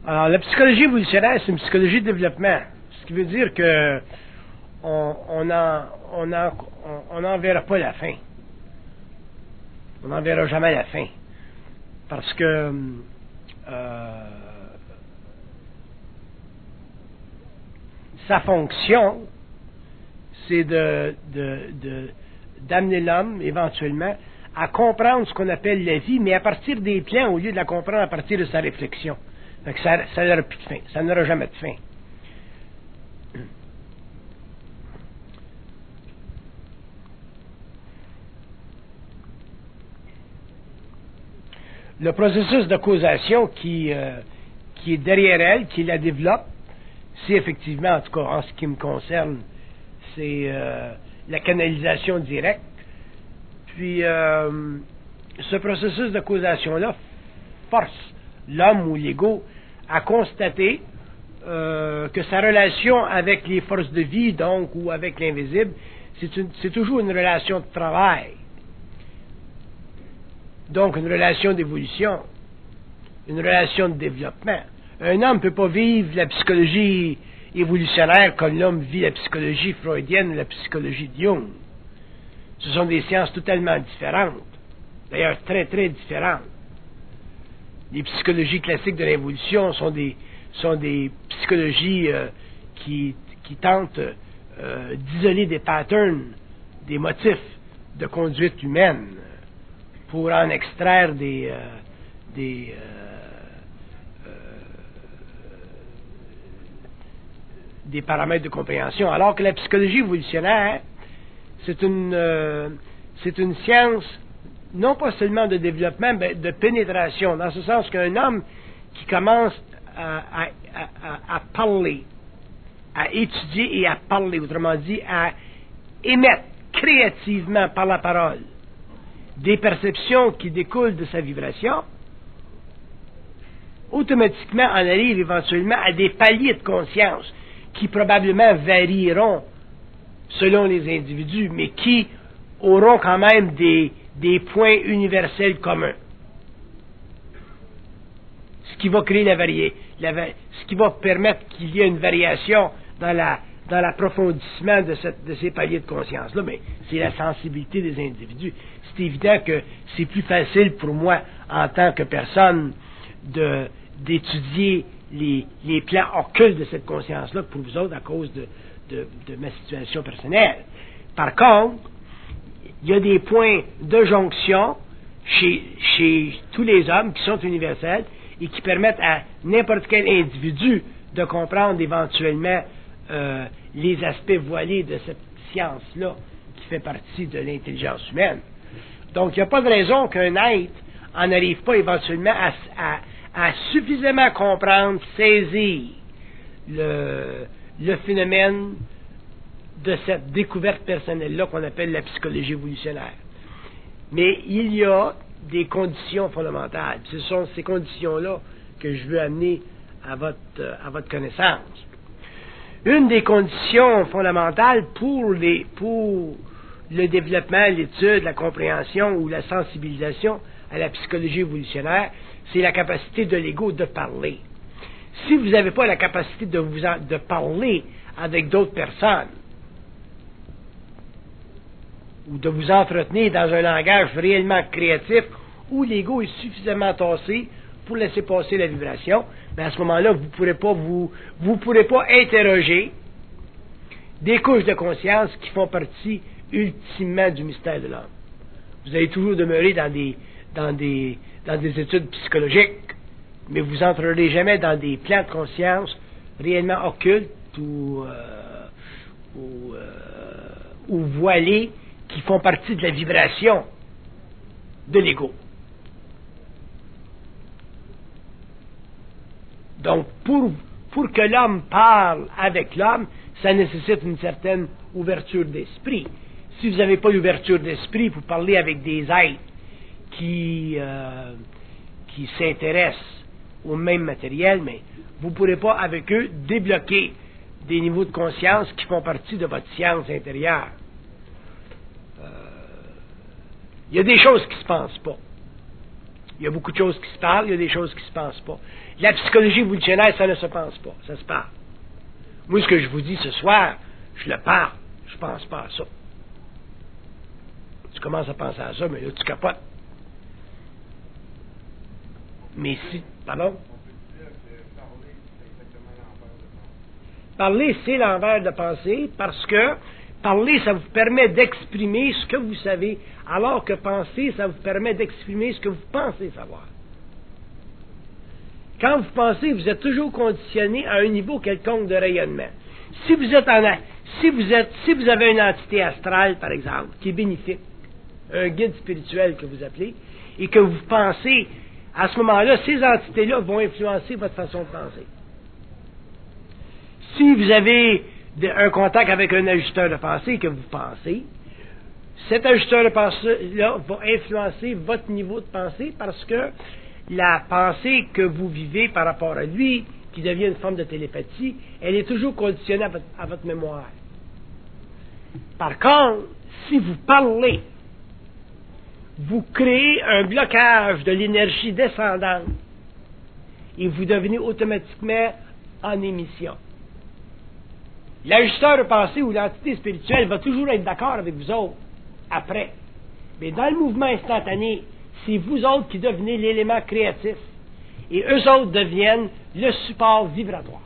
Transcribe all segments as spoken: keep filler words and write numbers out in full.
Alors, la psychologie évolutionnaire, c'est une psychologie de développement. Ce qui veut dire que on on en, on en, on n'en verra pas la fin. On n'en verra jamais la fin. Parce que euh, sa fonction, c'est de, de, de, d'amener l'homme, éventuellement, à comprendre ce qu'on appelle la vie, mais à partir des plans, au lieu de la comprendre à partir de sa réflexion. Donc ça, ça n'aura plus de fin. Ça n'aura jamais de fin. Le processus de causation qui, euh, qui est derrière elle, qui la développe, c'est effectivement, en tout cas en ce qui me concerne, c'est euh, la canalisation directe. Puis, euh, ce processus de causation-là force l'homme ou l'ego à constater euh, que sa relation avec les forces de vie, donc, ou avec l'invisible, c'est, une, c'est toujours une relation de travail. Donc, une relation d'évolution, une relation de développement. Un homme ne peut pas vivre la psychologie évolutionnaire comme l'homme vit la psychologie freudienne ou la psychologie de Jung. Ce sont des sciences totalement différentes. D'ailleurs, très, très différentes. Les psychologies classiques de l'évolution sont des, sont des psychologies euh, qui, qui tentent euh, d'isoler des patterns, des motifs de conduite humaine pour en extraire des, euh, des, euh, euh, des paramètres de compréhension. Alors que la psychologie évolutionnaire, c'est une, euh, c'est une science non pas seulement de développement, mais de pénétration, dans ce sens qu'un homme qui commence à, à, à, à parler, à étudier et à parler, autrement dit, à émettre créativement par la parole des perceptions qui découlent de sa vibration, automatiquement on arrive éventuellement à des paliers de conscience qui probablement varieront selon les individus, mais qui auront quand même des, des points universels communs. Ce qui va créer la variété, ce qui va permettre qu'il y ait une variation dans la dans l'approfondissement de, cette, de ces paliers de conscience-là, mais c'est la sensibilité des individus. C'est évident que c'est plus facile pour moi, en tant que personne, de, d'étudier les, les plans occultes de cette conscience-là que pour vous autres, à cause de, de, de ma situation personnelle. Par contre, il y a des points de jonction chez, chez tous les hommes qui sont universels et qui permettent à n'importe quel individu de comprendre éventuellement euh, les aspects voilés de cette science-là qui fait partie de l'intelligence humaine. Donc, il n'y a pas de raison qu'un être en n'arrive pas éventuellement à, à, à suffisamment comprendre, saisir le, le phénomène de cette découverte personnelle-là qu'on appelle la psychologie évolutionnaire. Mais il y a des conditions fondamentales. Ce sont ces conditions-là que je veux amener à votre, à votre connaissance. Une des conditions fondamentales pour, les, pour le développement, l'étude, la compréhension ou la sensibilisation à la psychologie évolutionnaire, c'est la capacité de l'ego de parler. Si vous n'avez pas la capacité de, vous en, de parler avec d'autres personnes, ou de vous entretenir dans un langage réellement créatif, où l'ego est suffisamment tassé pour laisser passer la vibration, mais à ce moment-là, vous ne pourrez pas vous, vous pourrez pas interroger des couches de conscience qui font partie ultimement du mystère de l'homme. Vous allez toujours demeurer dans des, dans des, dans des études psychologiques, mais vous n'entrerez jamais dans des plans de conscience réellement occultes ou, euh, ou, euh, ou voilés qui font partie de la vibration de l'ego. Donc, pour, pour que l'homme parle avec l'homme, ça nécessite une certaine ouverture d'esprit. Si vous n'avez pas l'ouverture d'esprit pour parler avec des êtres qui, euh, qui s'intéressent au même matériel, mais vous ne pourrez pas avec eux débloquer des niveaux de conscience qui font partie de votre science intérieure. Il euh, y a des choses qui ne se pensent pas. Il y a beaucoup de choses qui se parlent, il y a des choses qui se pensent pas. La psychologie évolutionnelle, ça ne se pense pas, ça se parle. Moi, ce que je vous dis ce soir, je le parle, je pense pas à ça. Tu commences à penser à ça, mais là, tu capotes. Mais si, pardon? Parler, c'est l'envers de penser, parce que parler, ça vous permet d'exprimer ce que vous savez, alors que penser, ça vous permet d'exprimer ce que vous pensez savoir. Quand vous pensez, vous êtes toujours conditionné à un niveau quelconque de rayonnement. Si vous êtes en, si vous êtes, si vous avez une entité astrale, par exemple, qui est bénéfique, un guide spirituel que vous appelez, et que vous pensez, à ce moment-là, ces entités-là vont influencer votre façon de penser. Si vous avez de, un contact avec un ajusteur de pensée que vous pensez, cet ajusteur de pensée-là va influencer votre niveau de pensée parce que la pensée que vous vivez par rapport à lui, qui devient une forme de télépathie, elle est toujours conditionnée à votre, à votre mémoire. Par contre, si vous parlez, vous créez un blocage de l'énergie descendante et vous devenez automatiquement en émission. L'ajusteur de pensée ou l'entité spirituelle va toujours être d'accord avec vous autres après. Mais dans le mouvement instantané, c'est vous autres qui devenez l'élément créatif et eux autres deviennent le support vibratoire.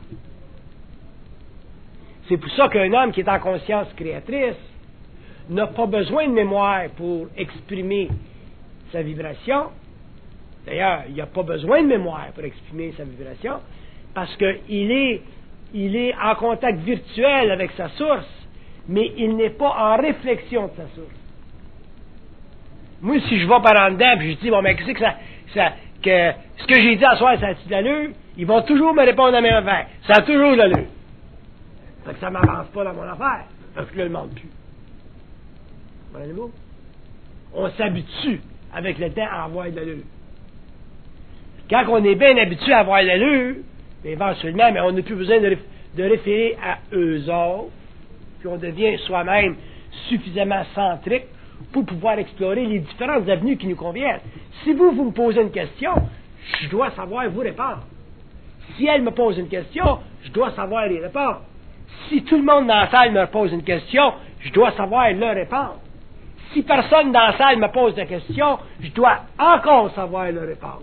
C'est pour ça qu'un homme qui est en conscience créatrice n'a pas besoin de mémoire pour exprimer sa vibration. D'ailleurs, il n'a pas besoin de mémoire pour exprimer sa vibration parce qu'il est Il est en contact virtuel avec sa source, mais il n'est pas en réflexion de sa source. Moi, si je vais par en dedans et je dis, bon, mais qu'est-ce que ça, ça que ce que j'ai dit à soir, ça a-t-il de l'allure? Ils vont toujours me répondre à mes affaires. Ça a toujours de l'allure. Fait que ça ne m'avance pas dans mon affaire. Parce que là, je ne demande plus. Voyez-vous? On s'habitue avec le temps à avoir de l'allure. Quand on est bien habitué à avoir de l'allure, éventuellement, mais on n'a plus besoin de, ré, de référer à eux autres, puis on devient soi-même suffisamment centrique pour pouvoir explorer les différentes avenues qui nous conviennent. Si vous, vous me posez une question, je dois savoir vous répondre. Si elle me pose une question, je dois savoir y répondre. Si tout le monde dans la salle me pose une question, je dois savoir leur répondre. Si personne dans la salle me pose de question, je dois encore savoir leur répondre.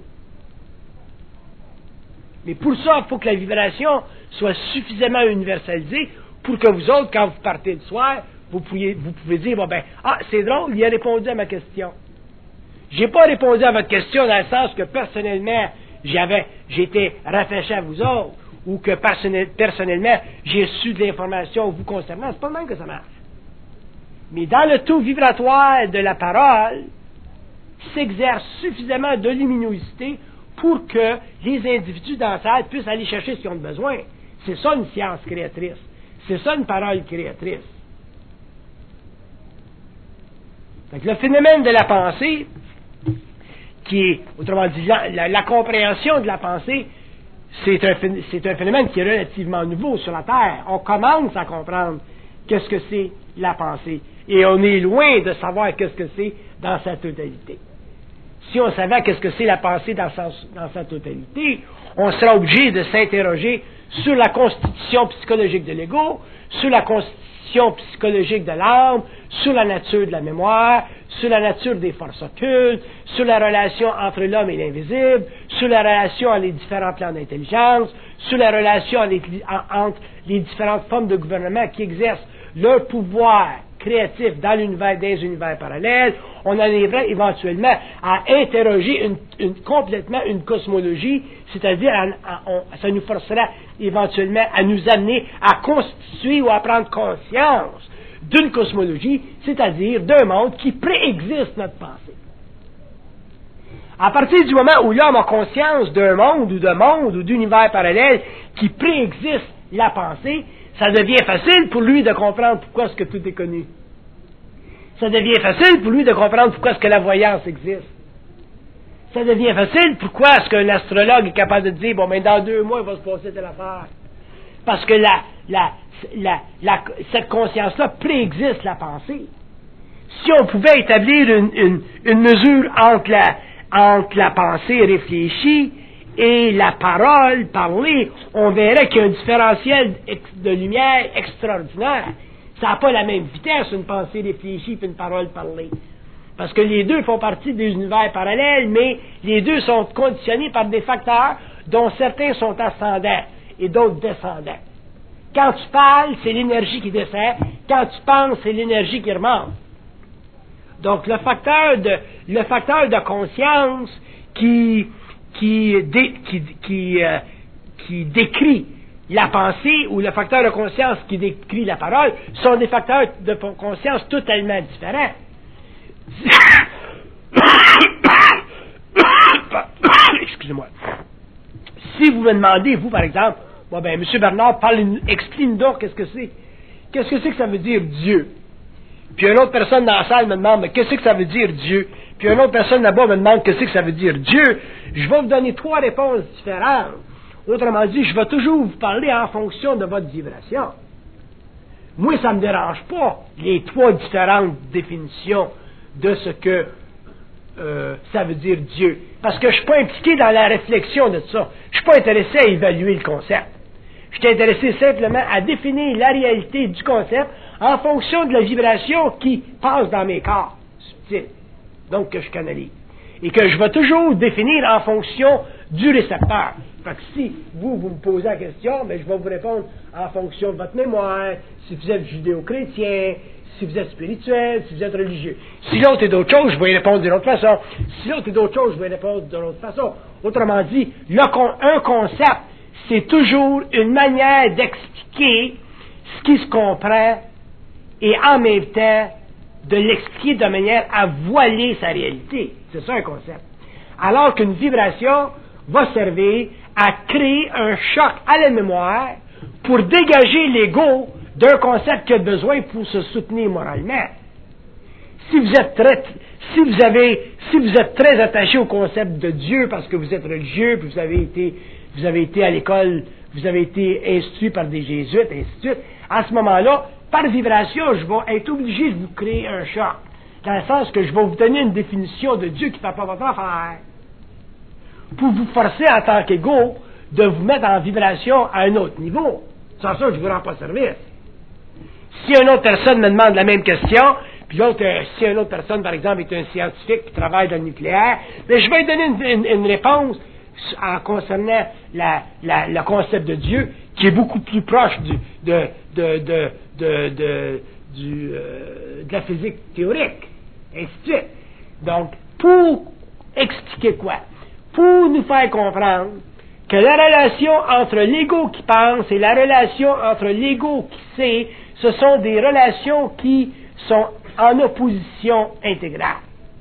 Mais pour ça, il faut que la vibration soit suffisamment universalisée pour que vous autres, quand vous partez le soir, vous pouvez, vous pouvez dire, bon ben, ah, c'est drôle, il a répondu à ma question. J'ai pas répondu à votre question dans le sens que personnellement, j'avais, j'étais rattaché à vous autres, ou que personnel, personnellement, j'ai su de l'information vous concernant. C'est pas le même que ça marche. Mais dans le taux vibratoire de la parole, s'exerce suffisamment de luminosité pour que les individus dans la salle puissent aller chercher ce qu'ils ont besoin. C'est ça une science créatrice. C'est ça une parole créatrice. Fait que le phénomène de la pensée, qui est, autrement dit, la, la, la compréhension de la pensée, c'est un, c'est un phénomène qui est relativement nouveau sur la Terre. On commence à comprendre qu'est-ce que c'est la pensée. Et on est loin de savoir qu'est-ce que c'est dans sa totalité. Si on savait qu'est-ce que c'est la pensée dans sa, dans sa totalité, on serait obligé de s'interroger sur la constitution psychologique de l'ego, sur la constitution psychologique de l'âme, sur la nature de la mémoire, sur la nature des forces occultes, sur la relation entre l'homme et l'invisible, sur la relation entre les différents plans d'intelligence, sur la relation entre les différentes formes de gouvernement qui exercent leur pouvoir créatif dans l'univers des univers parallèles. On arriverait éventuellement à interroger une, une, complètement une cosmologie, c'est-à-dire à, à, on, ça nous forcerait éventuellement à nous amener à constituer ou à prendre conscience d'une cosmologie, c'est-à-dire d'un monde qui préexiste notre pensée. À partir du moment où l'homme a conscience d'un monde ou de monde ou d'univers parallèle qui préexiste la pensée, ça devient facile pour lui de comprendre pourquoi est-ce que tout est connu. Ça devient facile pour lui de comprendre pourquoi est-ce que la voyance existe. Ça devient facile pourquoi est-ce qu'un astrologue est capable de dire, bon, mais dans deux mois, il va se passer telle affaire. Parce que la, la, la, la, cette conscience-là préexiste la pensée. Si on pouvait établir une, une, une mesure entre la, entre la pensée réfléchie et la parole parlée, on verrait qu'il y a un différentiel de lumière extraordinaire. Ça n'a pas la même vitesse, une pensée réfléchie et une parole parlée. Parce que les deux font partie des univers parallèles, mais les deux sont conditionnés par des facteurs dont certains sont ascendants et d'autres descendants. Quand tu parles, c'est l'énergie qui descend. Quand tu penses, c'est l'énergie qui remonte. Donc, le facteur de, le facteur de conscience qui, qui, dé, qui, qui, euh, qui décrit la pensée ou le facteur de conscience qui décrit la parole sont des facteurs de conscience totalement différents. Excusez-moi. Si vous me demandez, vous, par exemple, bon, ben, M. Bernard, parle, explique-nous donc qu'est-ce que c'est. Qu'est-ce que c'est que ça veut dire Dieu? Puis une autre personne dans la salle me demande, mais qu'est-ce que ça veut dire Dieu? Puis une autre personne là-bas me demande, qu'est-ce que ça veut dire Dieu? Je vais vous donner trois réponses différentes. Autrement dit, je vais toujours vous parler en fonction de votre vibration. Moi, ça ne me dérange pas, les trois différentes définitions de ce que euh, ça veut dire Dieu. Parce que je ne suis pas impliqué dans la réflexion de ça. Je ne suis pas intéressé à évaluer le concept. Je suis intéressé simplement à définir la réalité du concept en fonction de la vibration qui passe dans mes corps subtils, donc que je canalise. Et que je vais toujours définir en fonction du récepteur. Fait que si vous, vous me posez la question, ben, je vais vous répondre en fonction de votre mémoire, si vous êtes judéo-chrétien, si vous êtes spirituel, si vous êtes religieux. Si l'autre est d'autre chose, je vais y répondre d'une autre façon. Si l'autre est d'autre chose, je vais y répondre d'une autre façon. Autrement dit, le, un concept, c'est toujours une manière d'expliquer ce qui se comprend et en même temps de l'expliquer de manière à voiler sa réalité. C'est ça un concept. Alors qu'une vibration va servir à créer un choc à la mémoire pour dégager l'ego d'un concept qui a besoin pour se soutenir moralement. Si vous êtes très, si vous avez, si vous êtes très attaché au concept de Dieu parce que vous êtes religieux, puis vous avez été, vous avez été à l'école, vous avez été instruit par des jésuites, et ainsi de suite, à ce moment-là, par vibration, je vais être obligé de vous créer un choc. Dans le sens que je vais vous donner une définition de Dieu qui ne fait pas votre affaire. Pour vous forcer en tant qu'ego de vous mettre en vibration à un autre niveau. Sans ça, je ne vous rends pas service. Si une autre personne me demande la même question, puis l'autre, euh, si une autre personne, par exemple, est un scientifique qui travaille dans le nucléaire, bien, je vais lui donner une, une, une réponse en concernant la, la, le concept de Dieu, qui est beaucoup plus proche du, de, de, de, de, de, du, euh, de la physique théorique, ainsi de suite. Donc, pour expliquer quoi? Pour nous faire comprendre que la relation entre l'ego qui pense et la relation entre l'ego qui sait, ce sont des relations qui sont en opposition intégrale.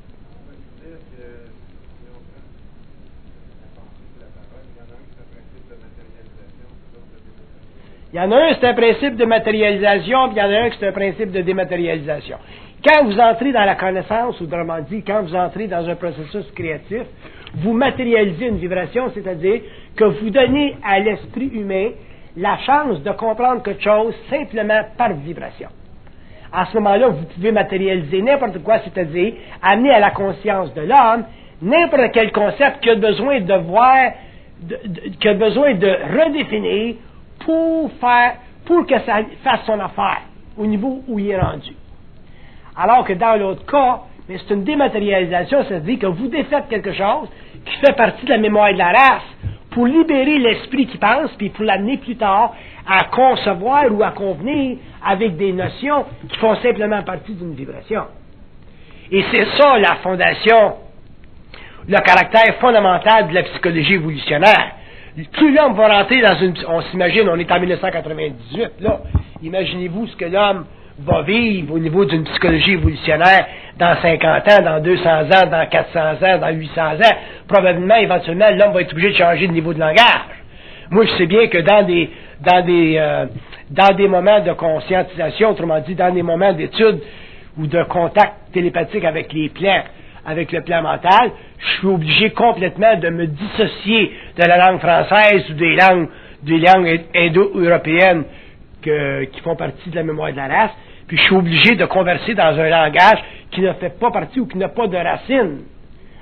Il y en a un, c'est un principe de matérialisation, puis il y en a un, c'est un principe de dématérialisation. Quand vous entrez dans la connaissance, ou autrement dit, quand vous entrez dans un processus créatif, vous matérialisez une vibration, c'est-à-dire que vous donnez à l'esprit humain la chance de comprendre quelque chose simplement par vibration. À ce moment-là, vous pouvez matérialiser n'importe quoi, c'est-à-dire amener à la conscience de l'homme n'importe quel concept qui a besoin de voir, de, de, qui a besoin de redéfinir pour faire, pour que ça fasse son affaire au niveau où il est rendu. Alors que dans l'autre cas, mais c'est une dématérialisation, ça veut dire que vous défaites quelque chose qui fait partie de la mémoire de la race pour libérer l'esprit qui pense, puis pour l'amener plus tard à concevoir ou à convenir avec des notions qui font simplement partie d'une vibration. Et c'est ça la fondation, le caractère fondamental de la psychologie évolutionnaire. Plus l'homme va rentrer dans une... On s'imagine, on est en dix-neuf cent quatre-vingt-dix-huit, là. Imaginez-vous ce que l'homme va vivre au niveau d'une psychologie évolutionnaire dans cinquante ans, dans deux cents ans, dans quatre cents ans, dans huit cents ans. Probablement, éventuellement, l'homme va être obligé de changer de niveau de langage. Moi, je sais bien que dans des dans des euh, dans des moments de conscientisation, autrement dit, dans des moments d'étude ou de contact télépathique avec les plans, avec le plan mental, je suis obligé complètement de me dissocier de la langue française ou des langues des langues indo-européennes que, qui font partie de la mémoire de la race, puis je suis obligé de converser dans un langage qui ne fait pas partie ou qui n'a pas de racine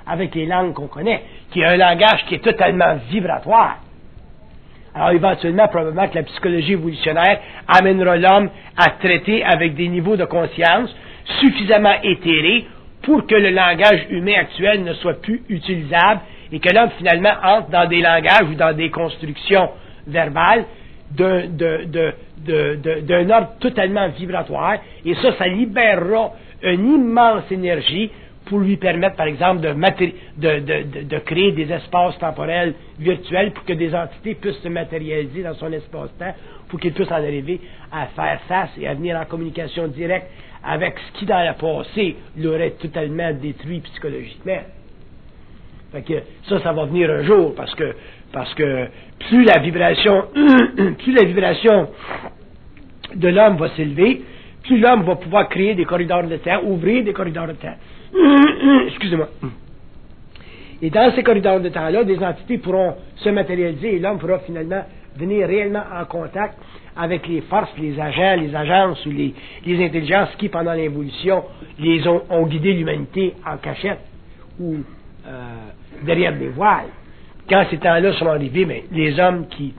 avec les langues qu'on connaît, qui est un langage qui est totalement vibratoire. Alors, éventuellement, probablement que la psychologie évolutionnaire amènera l'homme à traiter avec des niveaux de conscience suffisamment éthérés pour que le langage humain actuel ne soit plus utilisable et que l'homme, finalement, entre dans des langages ou dans des constructions verbales d'un, de, de, de, de, d'un ordre totalement vibratoire. Et ça, ça libérera une immense énergie pour lui permettre, par exemple, de, maté- de, de, de, de créer des espaces temporels virtuels pour que des entités puissent se matérialiser dans son espace-temps, pour qu'il puisse en arriver à faire face et à venir en communication directe avec ce qui, dans le passé, l'aurait totalement détruit psychologiquement. Fait que ça, ça va venir un jour, parce que, parce que plus la vibration, plus la vibration de l'homme va s'élever, plus l'homme va pouvoir créer des corridors de temps, ouvrir des corridors de temps. Excusez-moi. Et dans ces corridors de temps-là, des entités pourront se matérialiser et l'homme pourra finalement venir réellement en contact avec les forces, les agents, les agences ou les, les intelligences qui, pendant l'évolution, les ont, ont guidé l'humanité en cachette ou euh, derrière des voiles. Quand ces temps-là sont arrivés, mais les hommes qui...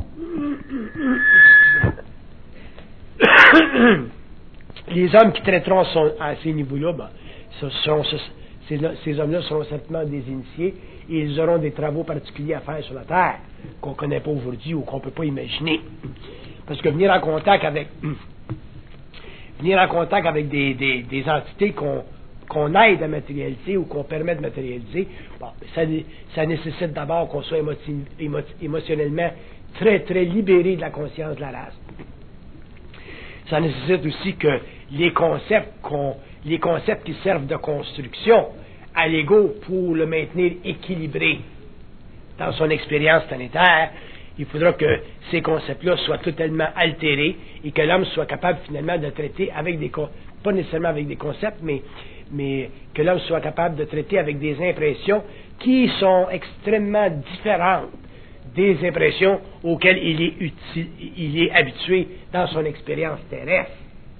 les hommes qui traiteront son, à ces niveaux-là, ben, ce seront, ce, ces, ces hommes-là seront certainement des initiés et ils auront des travaux particuliers à faire sur la Terre qu'on ne connaît pas aujourd'hui ou qu'on ne peut pas imaginer. Parce que venir en contact avec venir en contact avec des, des, des entités qu'on, qu'on aide à matérialiser ou qu'on permet de matérialiser, bon, ça, ça nécessite d'abord qu'on soit émoti, émoti, émotionnellement très, très libéré de la conscience de la race. Ça nécessite aussi que les concepts qu'on, les concepts qui servent de construction à l'ego pour le maintenir équilibré dans son expérience planétaire, il faudra que ces concepts-là soient totalement altérés et que l'homme soit capable finalement de traiter avec des, pas nécessairement avec des concepts, mais, mais que l'homme soit capable de traiter avec des impressions qui sont extrêmement différentes des impressions auxquelles il est, uti- il est habitué dans son expérience terrestre.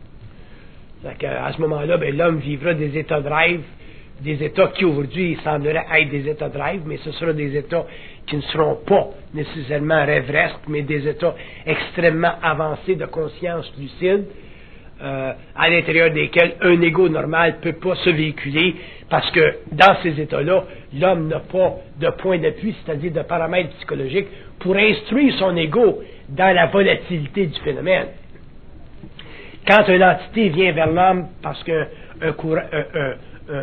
À ce moment-là, ben, l'homme vivra des états de rêve, des états qui aujourd'hui sembleraient être des états de rêve, mais ce seront des états qui ne seront pas nécessairement rêveresques, mais des états extrêmement avancés de conscience lucide, euh, à l'intérieur desquels un ego normal ne peut pas se véhiculer, parce que dans ces états-là, l'homme n'a pas de point d'appui, c'est-à-dire de paramètres psychologiques, pour instruire son ego dans la volatilité du phénomène. Quand une entité vient vers l'homme parce qu'un un courant, un, un, un,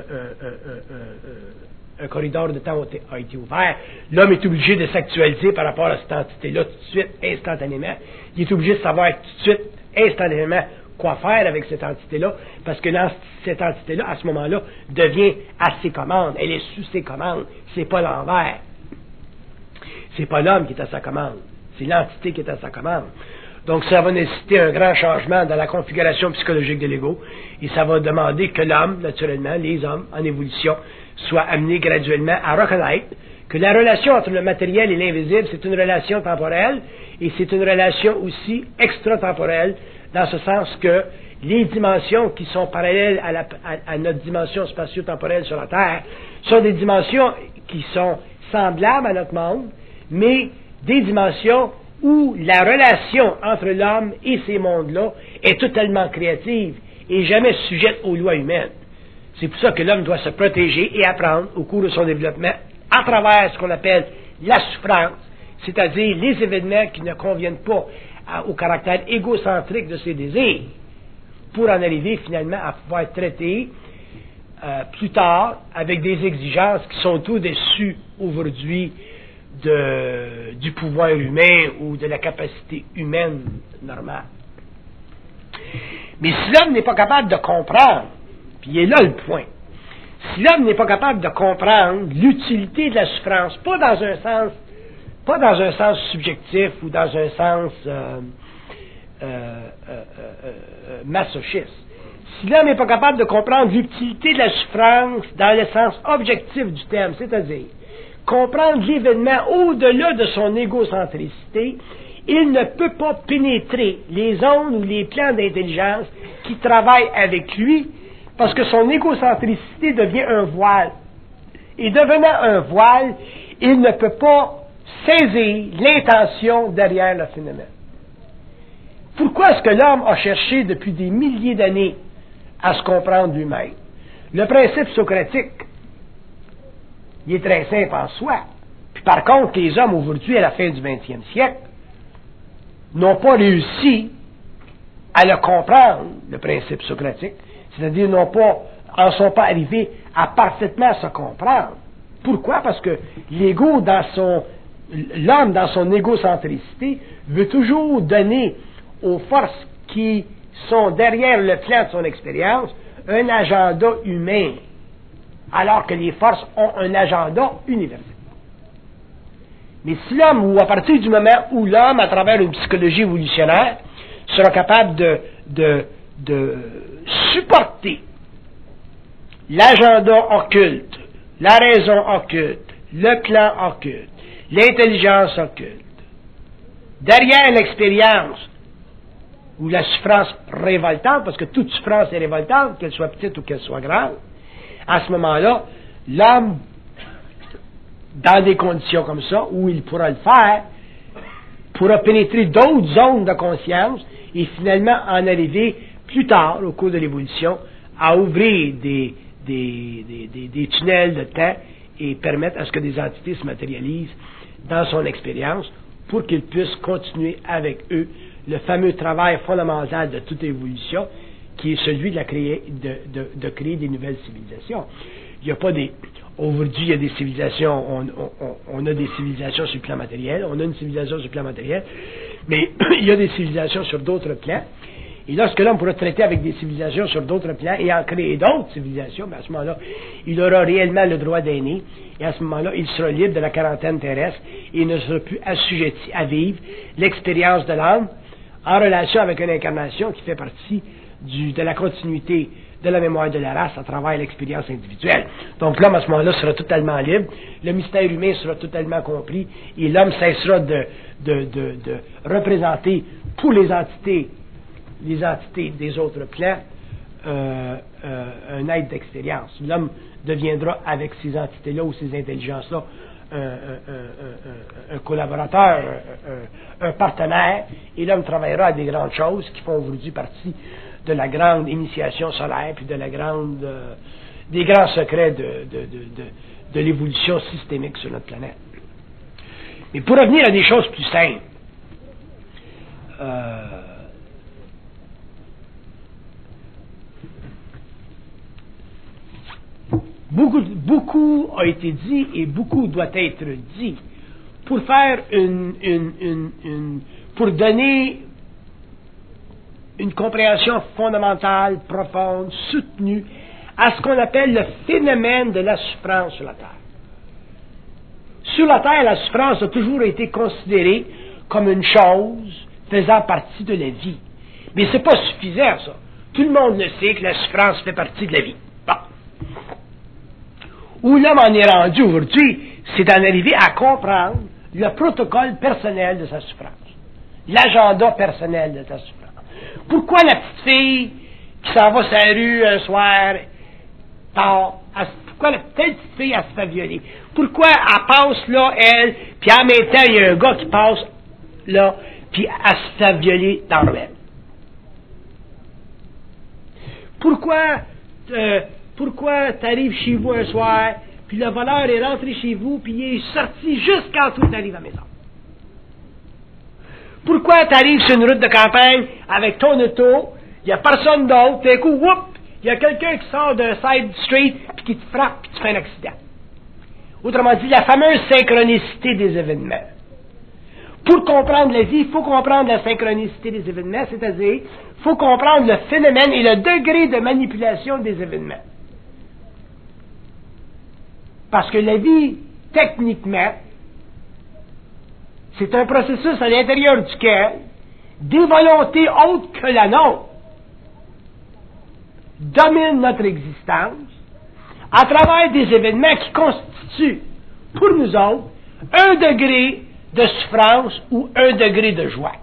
un, un corridor de temps a été ouvert, l'homme est obligé de s'actualiser par rapport à cette entité-là tout de suite, instantanément. Il est obligé de savoir tout de suite, instantanément, quoi faire avec cette entité-là, parce que cette entité-là, à ce moment-là, devient à ses commandes. Elle est sous ses commandes. C'est pas l'envers. C'est pas l'homme qui est à sa commande. C'est l'entité qui est à sa commande. Donc, ça va nécessiter un grand changement dans la configuration psychologique de l'ego, et ça va demander que l'homme, naturellement, les hommes, en évolution, soient amenés graduellement à reconnaître que la relation entre le matériel et l'invisible, c'est une relation temporelle, et c'est une relation aussi extratemporelle, dans ce sens que les dimensions qui sont parallèles à, la, à, à notre dimension spatio-temporelle sur la Terre sont des dimensions qui sont semblables à notre monde, mais des dimensions où la relation entre l'homme et ces mondes-là est totalement créative et jamais sujette aux lois humaines. C'est pour ça que l'homme doit se protéger et apprendre au cours de son développement à travers ce qu'on appelle la souffrance, c'est-à-dire les événements qui ne conviennent pas à, au caractère égocentrique de ses désirs, pour en arriver finalement à pouvoir traiter euh, plus tard avec des exigences qui sont au-dessus aujourd'hui de, du pouvoir humain ou de la capacité humaine normale. Mais si l'homme n'est pas capable de comprendre, puis il est là le point, si l'homme n'est pas capable de comprendre l'utilité de la souffrance, pas dans un sens, pas dans un sens subjectif ou dans un sens euh, euh, euh, euh, masochiste, si l'homme n'est pas capable de comprendre l'utilité de la souffrance dans le sens objectif du terme, c'est-à-dire comprendre l'événement au-delà de son égocentricité, il ne peut pas pénétrer les ondes ou les plans d'intelligence qui travaillent avec lui, parce que son égocentricité devient un voile. Et devenant un voile, il ne peut pas saisir l'intention derrière le phénomène. Pourquoi est-ce que l'homme a cherché depuis des milliers d'années à se comprendre lui-même? Le principe socratique, il est très simple en soi. Puis par contre, les hommes aujourd'hui, à la fin du vingtième siècle, n'ont pas réussi à le comprendre, le principe socratique. C'est-à-dire, n'ont pas, en sont pas arrivés à parfaitement se comprendre. Pourquoi? Parce que l'ego, dans son, l'homme, dans son égocentricité, veut toujours donner aux forces qui sont derrière le plan de son expérience un agenda humain, alors que les forces ont un agenda universel. Mais si l'homme, ou à partir du moment où l'homme, à travers une psychologie évolutionnaire, sera capable de, de, de supporter l'agenda occulte, la raison occulte, le plan occulte, l'intelligence occulte, derrière l'expérience, ou la souffrance révoltante, parce que toute souffrance est révoltante, qu'elle soit petite ou qu'elle soit grande, à ce moment-là, l'homme, dans des conditions comme ça, où il pourra le faire, pourra pénétrer d'autres zones de conscience et finalement en arriver plus tard, au cours de l'évolution, à ouvrir des, des, des, des, des tunnels de temps et permettre à ce que des entités se matérialisent dans son expérience pour qu'il puisse continuer avec eux le fameux travail fondamental de toute évolution qui est celui de, la créer, de, de, de créer des nouvelles civilisations. Il n'y a pas des... Aujourd'hui, il y a des civilisations, on, on, on a des civilisations sur le plan matériel, on a une civilisation sur le plan matériel, mais il y a des civilisations sur d'autres plans. Et lorsque l'homme pourra traiter avec des civilisations sur d'autres plans et en créer d'autres civilisations, ben à ce moment-là, il aura réellement le droit d'aimer, et à ce moment-là, il sera libre de la quarantaine terrestre et il ne sera plus assujetti à vivre l'expérience de l'âme en relation avec une incarnation qui fait partie du, de la continuité de la mémoire de la race à travers l'expérience individuelle. Donc l'homme, à ce moment-là, sera totalement libre, le mystère humain sera totalement compris, et l'homme cessera de, de, de, de représenter pour les entités, les entités des autres plans, euh, euh, un être d'expérience. L'homme deviendra, avec ces entités-là ou ces intelligences-là, Un, un, un, un collaborateur, un, un partenaire, et l'homme travaillera à des grandes choses qui font aujourd'hui partie de la grande initiation solaire, puis de la grande, euh, des grands secrets de, de, de, de, de l'évolution systémique sur notre planète. Mais pour revenir à des choses plus simples, euh, Beaucoup, beaucoup a été dit et beaucoup doit être dit pour faire une, une, une, une pour donner une compréhension fondamentale, profonde, soutenue à ce qu'on appelle le phénomène de la souffrance sur la Terre. Sur la Terre, la souffrance a toujours été considérée comme une chose faisant partie de la vie. Mais c'est pas suffisant, ça. Tout le monde le sait que la souffrance fait partie de la vie. Bon. Où l'homme en est rendu aujourd'hui, c'est d'en arriver à comprendre le protocole personnel de sa souffrance, l'agenda personnel de sa souffrance. Pourquoi la petite fille qui s'en va sur la rue un soir, tard, elle, pourquoi la petite fille, elle se fait violer? Pourquoi elle passe là, elle, puis en même temps, il y a un gars qui passe là, puis elle se fait violer dans le ruelle? Pourquoi... Euh, Pourquoi t'arrives chez vous un soir, puis le voleur est rentré chez vous, puis il est sorti juste quand tu arrives à la maison? Pourquoi t'arrives sur une route de campagne avec ton auto, il n'y a personne d'autre, d'un coup, whoop, il y a quelqu'un qui sort d'un side street, puis qui te frappe, puis tu fais un accident? Autrement dit, la fameuse synchronicité des événements. Pour comprendre la vie, il faut comprendre la synchronicité des événements, c'est-à-dire, il faut comprendre le phénomène et le degré de manipulation des événements. Parce que la vie, techniquement, c'est un processus à l'intérieur duquel des volontés autres que la nôtre dominent notre existence à travers des événements qui constituent, pour nous autres, un degré de souffrance ou un degré de joie.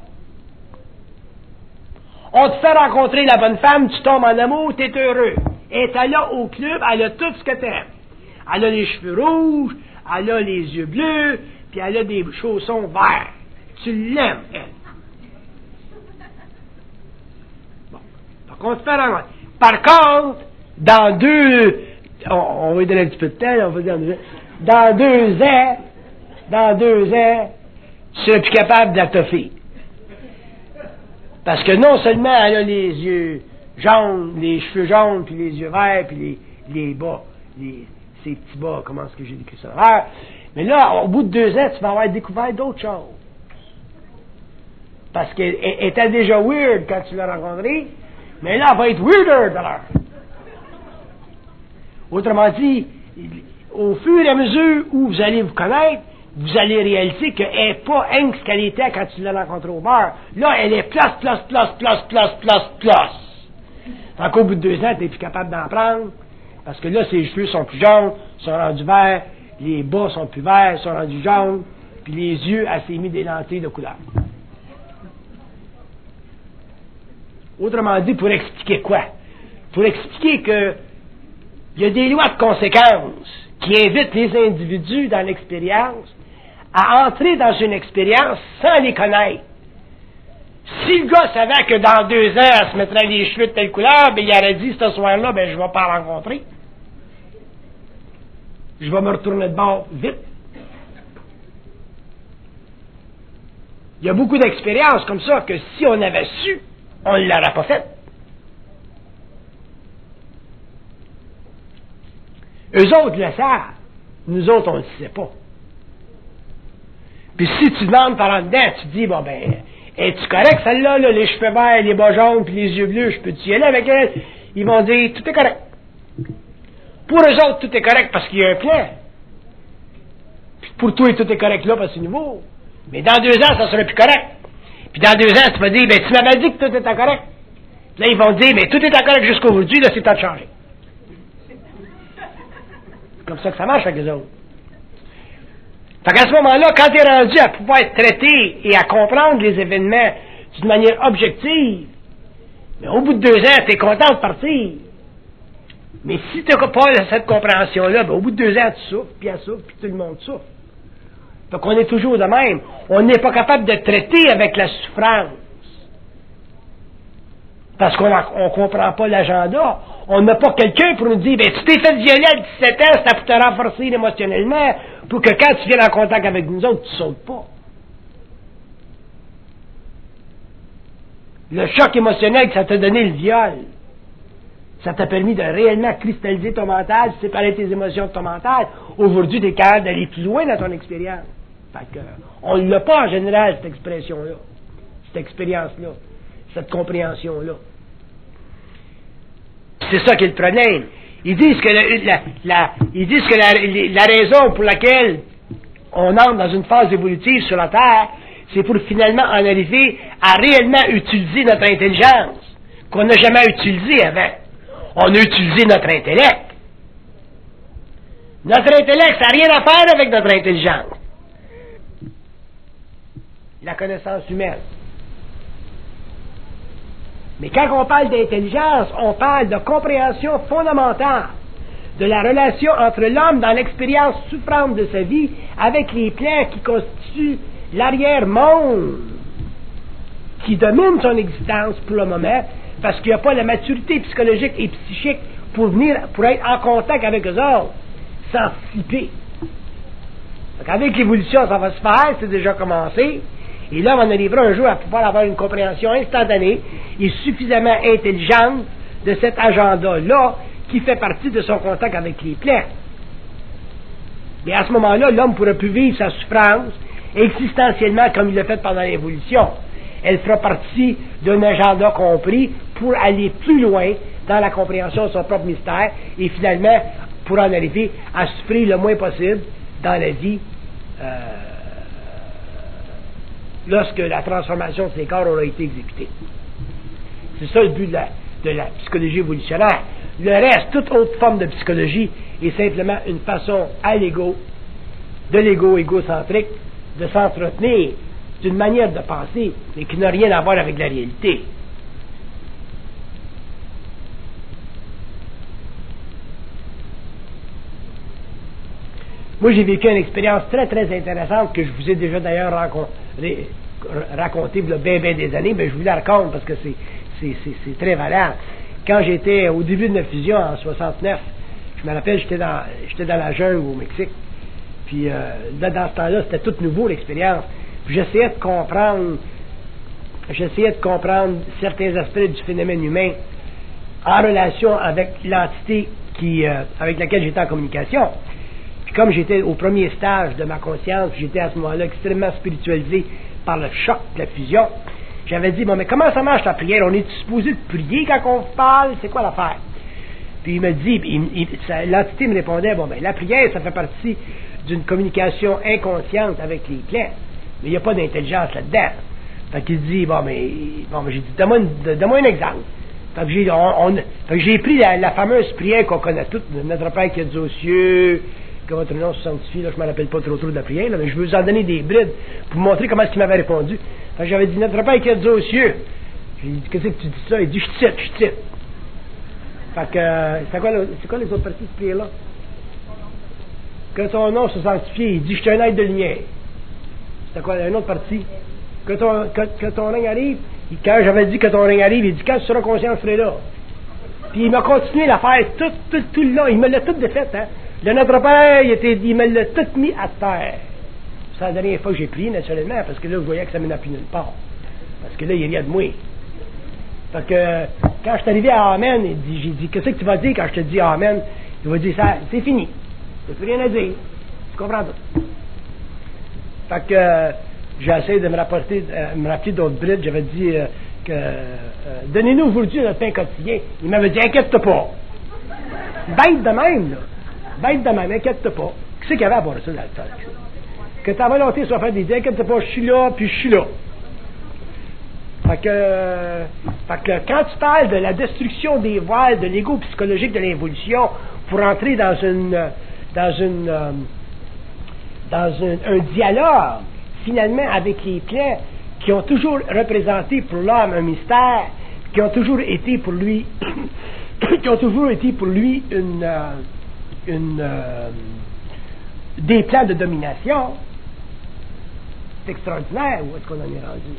On te fait rencontrer la bonne femme, tu tombes en amour, tu es heureux. Elle est là au club, elle a tout ce que tu aimes. elle a les cheveux rouges, elle a les yeux bleus, puis elle a des chaussons verts. Tu l'aimes, elle. Bon. Donc, on te fait rencontrer. Par contre, dans deux, on, on va lui donner un petit peu de temps, on va dire, dans deux ans, dans deux ans, tu seras plus capable de la toffer. Parce que non seulement elle a les yeux jaunes, les cheveux jaunes, puis les yeux verts, puis les, les bas, les, ces petits bas, comment est-ce que j'ai décrit ça? Alors, mais là, au bout de deux ans, tu vas avoir découvert d'autres choses. Parce qu'elle était déjà weird quand tu l'as rencontrée, mais là, elle va être weirder de l'heure. Autrement dit, au fur et à mesure où vous allez vous connaître, vous allez réaliser qu'elle n'est pas rien que ce qu'elle était quand tu l'as rencontrée au bar. Là, elle est plus, plus, plus, plus, plus, plus, plus. Donc, au bout de deux ans, tu n'es plus capable d'en prendre, parce que là, ses cheveux sont plus jaunes, sont rendus verts, les bas sont plus verts, sont rendus jaunes, puis les yeux, elle s'est mis des lentilles de couleur. Autrement dit, pour expliquer quoi? Pour expliquer que il y a des lois de conséquences qui invitent les individus dans l'expérience à entrer dans une expérience sans les connaître. Si le gars savait que dans deux ans, elle se mettrait les cheveux de telle couleur, ben, il aurait dit, ce soir-là, ben, je ne vais pas la rencontrer. Je vais me retourner de bord vite. Il y a beaucoup d'expériences comme ça que si on avait su, on ne l'aurait pas fait. Eux autres le savent. Nous autres, on ne le sait pas. Puis si tu demandes par en dedans, tu dis, bon ben, es-tu correct celle-là, là, les cheveux verts, les bas jaunes, puis les yeux bleus, je peux-tu y aller avec elle? Ils vont dire, tout est correct. Pour eux autres, tout est correct parce qu'il y a un plan. Puis pour toi, tout est correct là parce que c'est nouveau. Mais dans deux ans, ça sera plus correct. Puis dans deux ans, tu vas dire, ben, tu m'avais dit que tout était correct. Puis là, ils vont dire, mais tout était correct jusqu'aujourd'hui, là, c'est temps de changer. C'est comme ça que ça marche avec les autres. Fait qu'à ce moment-là, quand tu es rendu à pouvoir être traité et à comprendre les événements d'une manière objective, mais au bout de deux ans, tu es content de partir. Mais si tu n'as pas cette compréhension-là, ben, au bout de deux ans, tu souffres, puis elle souffre, puis tout le monde souffre. Donc on est toujours de même. On n'est pas capable de traiter avec la souffrance. Parce qu'on ne comprend pas l'agenda. On n'a pas quelqu'un pour nous dire, ben, tu t'es fait violer à dix-sept ans, c'est pour te renforcer émotionnellement, pour que quand tu viens en contact avec nous autres, tu ne sautes pas. Le choc émotionnel que ça t'a donné, le viol, ça t'a permis de réellement cristalliser ton mental, séparer tes émotions de ton mental. Aujourd'hui, tu es capable d'aller plus loin dans ton expérience. Fait que, on ne l'a pas en général, cette expression-là, cette expérience-là, cette compréhension-là. C'est ça qui est le problème. Ils disent que, la, la, la, ils disent que la, la raison pour laquelle on entre dans une phase évolutive sur la Terre, c'est pour finalement en arriver à réellement utiliser notre intelligence, qu'on n'a jamais utilisée avant. On a utilisé notre intellect. Notre intellect, ça n'a rien à faire avec notre intelligence. La connaissance humaine. Mais quand on parle d'intelligence, on parle de compréhension fondamentale de la relation entre l'homme dans l'expérience souffrante de sa vie avec les plans qui constituent l'arrière-monde qui domine son existence pour le moment parce qu'il n'y a pas la maturité psychologique et psychique pour venir, pour être en contact avec eux autres sans flipper. Donc avec l'évolution, ça va se faire, c'est déjà commencé. Et là, on arrivera un jour à pouvoir avoir une compréhension instantanée et suffisamment intelligente de cet agenda-là qui fait partie de son contact avec les plans. Mais à ce moment-là, l'homme ne pourra plus vivre sa souffrance existentiellement comme il l'a fait pendant l'évolution. Elle fera partie d'un agenda compris pour aller plus loin dans la compréhension de son propre mystère et finalement pour en arriver à souffrir le moins possible dans la vie euh, lorsque la transformation de ces corps aura été exécutée. C'est ça le but de la, de la psychologie évolutionnaire. Le reste, toute autre forme de psychologie, est simplement une façon à l'ego, de l'ego égocentrique, de s'entretenir d'une manière de penser, mais qui n'a rien à voir avec la réalité. moi, j'ai vécu une expérience très, très intéressante que je vous ai déjà d'ailleurs raconté, raconté il y a bien, bien des années, mais je vous la raconte parce que c'est, c'est, c'est, c'est très valable. Quand j'étais au début de la fusion en soixante-neuf, je me rappelle, j'étais dans, j'étais dans la jungle au Mexique. Puis euh, là, dans ce temps-là, c'était tout nouveau l'expérience. Puis j'essayais de comprendre, j'essayais de comprendre certains aspects du phénomène humain en relation avec l'entité qui, euh, avec laquelle j'étais en communication. Puis comme j'étais au premier stage de ma conscience, j'étais à ce moment-là extrêmement spiritualisé par le choc de la fusion, j'avais dit, bon, mais comment ça marche la prière? On est supposé de prier quand on parle? C'est quoi l'affaire? Puis il me dit, il, il, ça, l'entité me répondait, bon, ben la prière, ça fait partie d'une communication inconsciente avec les plans, mais il n'y a pas d'intelligence là-dedans. Fait qu'il dit, bon, mais, bon, mais j'ai dit, donne-moi, une, donne-moi un exemple. Fait que j'ai, on, on, fait que j'ai pris la, la fameuse prière qu'on connaît toutes, notre Père qui est aux cieux, que votre nom se sanctifie, là, je ne me rappelle pas trop trop de la prière, là, mais je veux vous en donner des brides pour vous montrer comment est-ce qu'il m'avait répondu. Fait que j'avais dit, notre Père qui est aux cieux. J'ai dit, qu'est-ce que tu dis ça? Il dit, je cite, je cite. Fait que, c'est quoi, c'est quoi les autres parties de cette prière-là? Que ton nom se sanctifie, il dit, je suis un être de lumière. C'était quoi, une autre partie? Que ton, que, que ton règne arrive, et quand j'avais dit que ton règne arrive, il dit, quand tu seras conscient, je serai là. Puis il m'a continué à faire tout, tout, tout le long, il me l'a tout défait, hein. Le Notre Père, il, était, il me l'a tout mis à terre. C'est la dernière fois que j'ai prié, naturellement, parce que là, je voyais que ça ne menait plus nulle part. Parce que là, il riait de moi. Fait que, quand je suis arrivé à Amen, il dit, j'ai dit, qu'est-ce que tu vas dire quand je te dis Amen? Il va dire, ça, c'est fini. Il n'y a plus rien à dire. Tu comprends tout. Fait que, euh, j'ai essayé de me rapporter, euh, me rappeler d'autres brides. J'avais dit euh, que, euh, donnez-nous aujourd'hui notre pain quotidien. Il m'avait dit, inquiète-toi pas. Bête de même, là. Bête de même, inquiète-toi pas. Qui c'est qu'il y avait à voir ça dans le temps? Que ta volonté soit faite, il dit, inquiète-toi pas, je suis là, puis je suis là. Fait que, euh, fait que quand tu parles de la destruction des voiles, de l'ego psychologique de l'évolution, pour entrer dans une dans une euh, dans un, un dialogue finalement avec les plans qui ont toujours représenté pour l'homme un mystère, qui ont toujours été pour lui qui ont toujours été pour lui une euh, une euh, des plans de domination. C'est extraordinaire où est-ce qu'on en est rendu.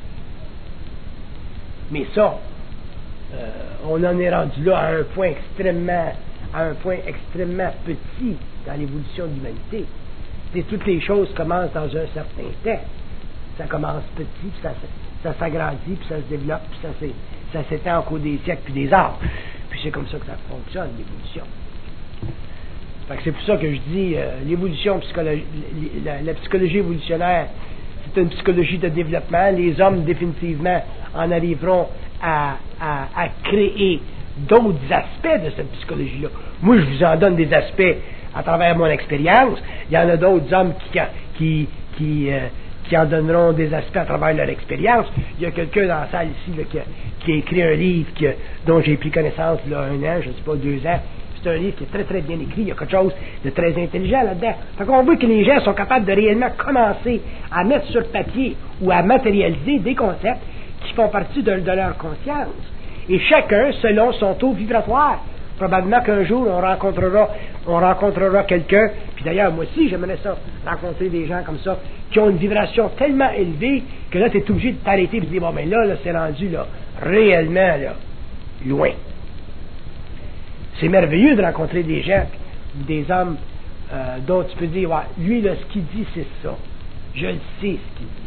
Mais ça, euh, on en est rendu là à un point extrêmement, à un point extrêmement petit dans l'évolution de l'humanité. C'est toutes les choses commencent dans un certain temps. Ça commence petit, puis ça, ça s'agrandit, puis ça se développe, puis ça, ça s'étend au cours des siècles, puis des âges. Puis c'est comme ça que ça fonctionne, l'évolution. Fait que c'est pour ça que je dis, euh, l'évolution psychologique, la, la psychologie évolutionnaire, c'est une psychologie de développement. Les hommes, définitivement, en arriveront à, à, à créer d'autres aspects de cette psychologie-là. Moi, je vous en donne des aspects à travers mon expérience. Il y en a d'autres hommes qui, qui, qui, euh, qui en donneront des aspects à travers leur expérience. Il y a quelqu'un dans la salle ici là, qui, a, qui a écrit un livre qui, dont j'ai pris connaissance là, un an, je ne sais pas, deux ans. C'est un livre qui est très, très bien écrit. Il y a quelque chose de très intelligent là-dedans. Fait qu'on voit que les gens sont capables de réellement commencer à mettre sur papier ou à matérialiser des concepts qui font partie de, de leur conscience. Et chacun selon son taux vibratoire. Probablement qu'un jour, on rencontrera, on rencontrera quelqu'un, puis d'ailleurs, moi aussi, j'aimerais ça, rencontrer des gens comme ça, qui ont une vibration tellement élevée que là, tu es obligé de t'arrêter et de dire, bon, ben là, là c'est rendu, là, réellement, là, loin. C'est merveilleux de rencontrer des gens, des hommes euh, dont tu peux dire, ouais, lui, là, ce qu'il dit, c'est ça. Je le sais, ce qu'il dit.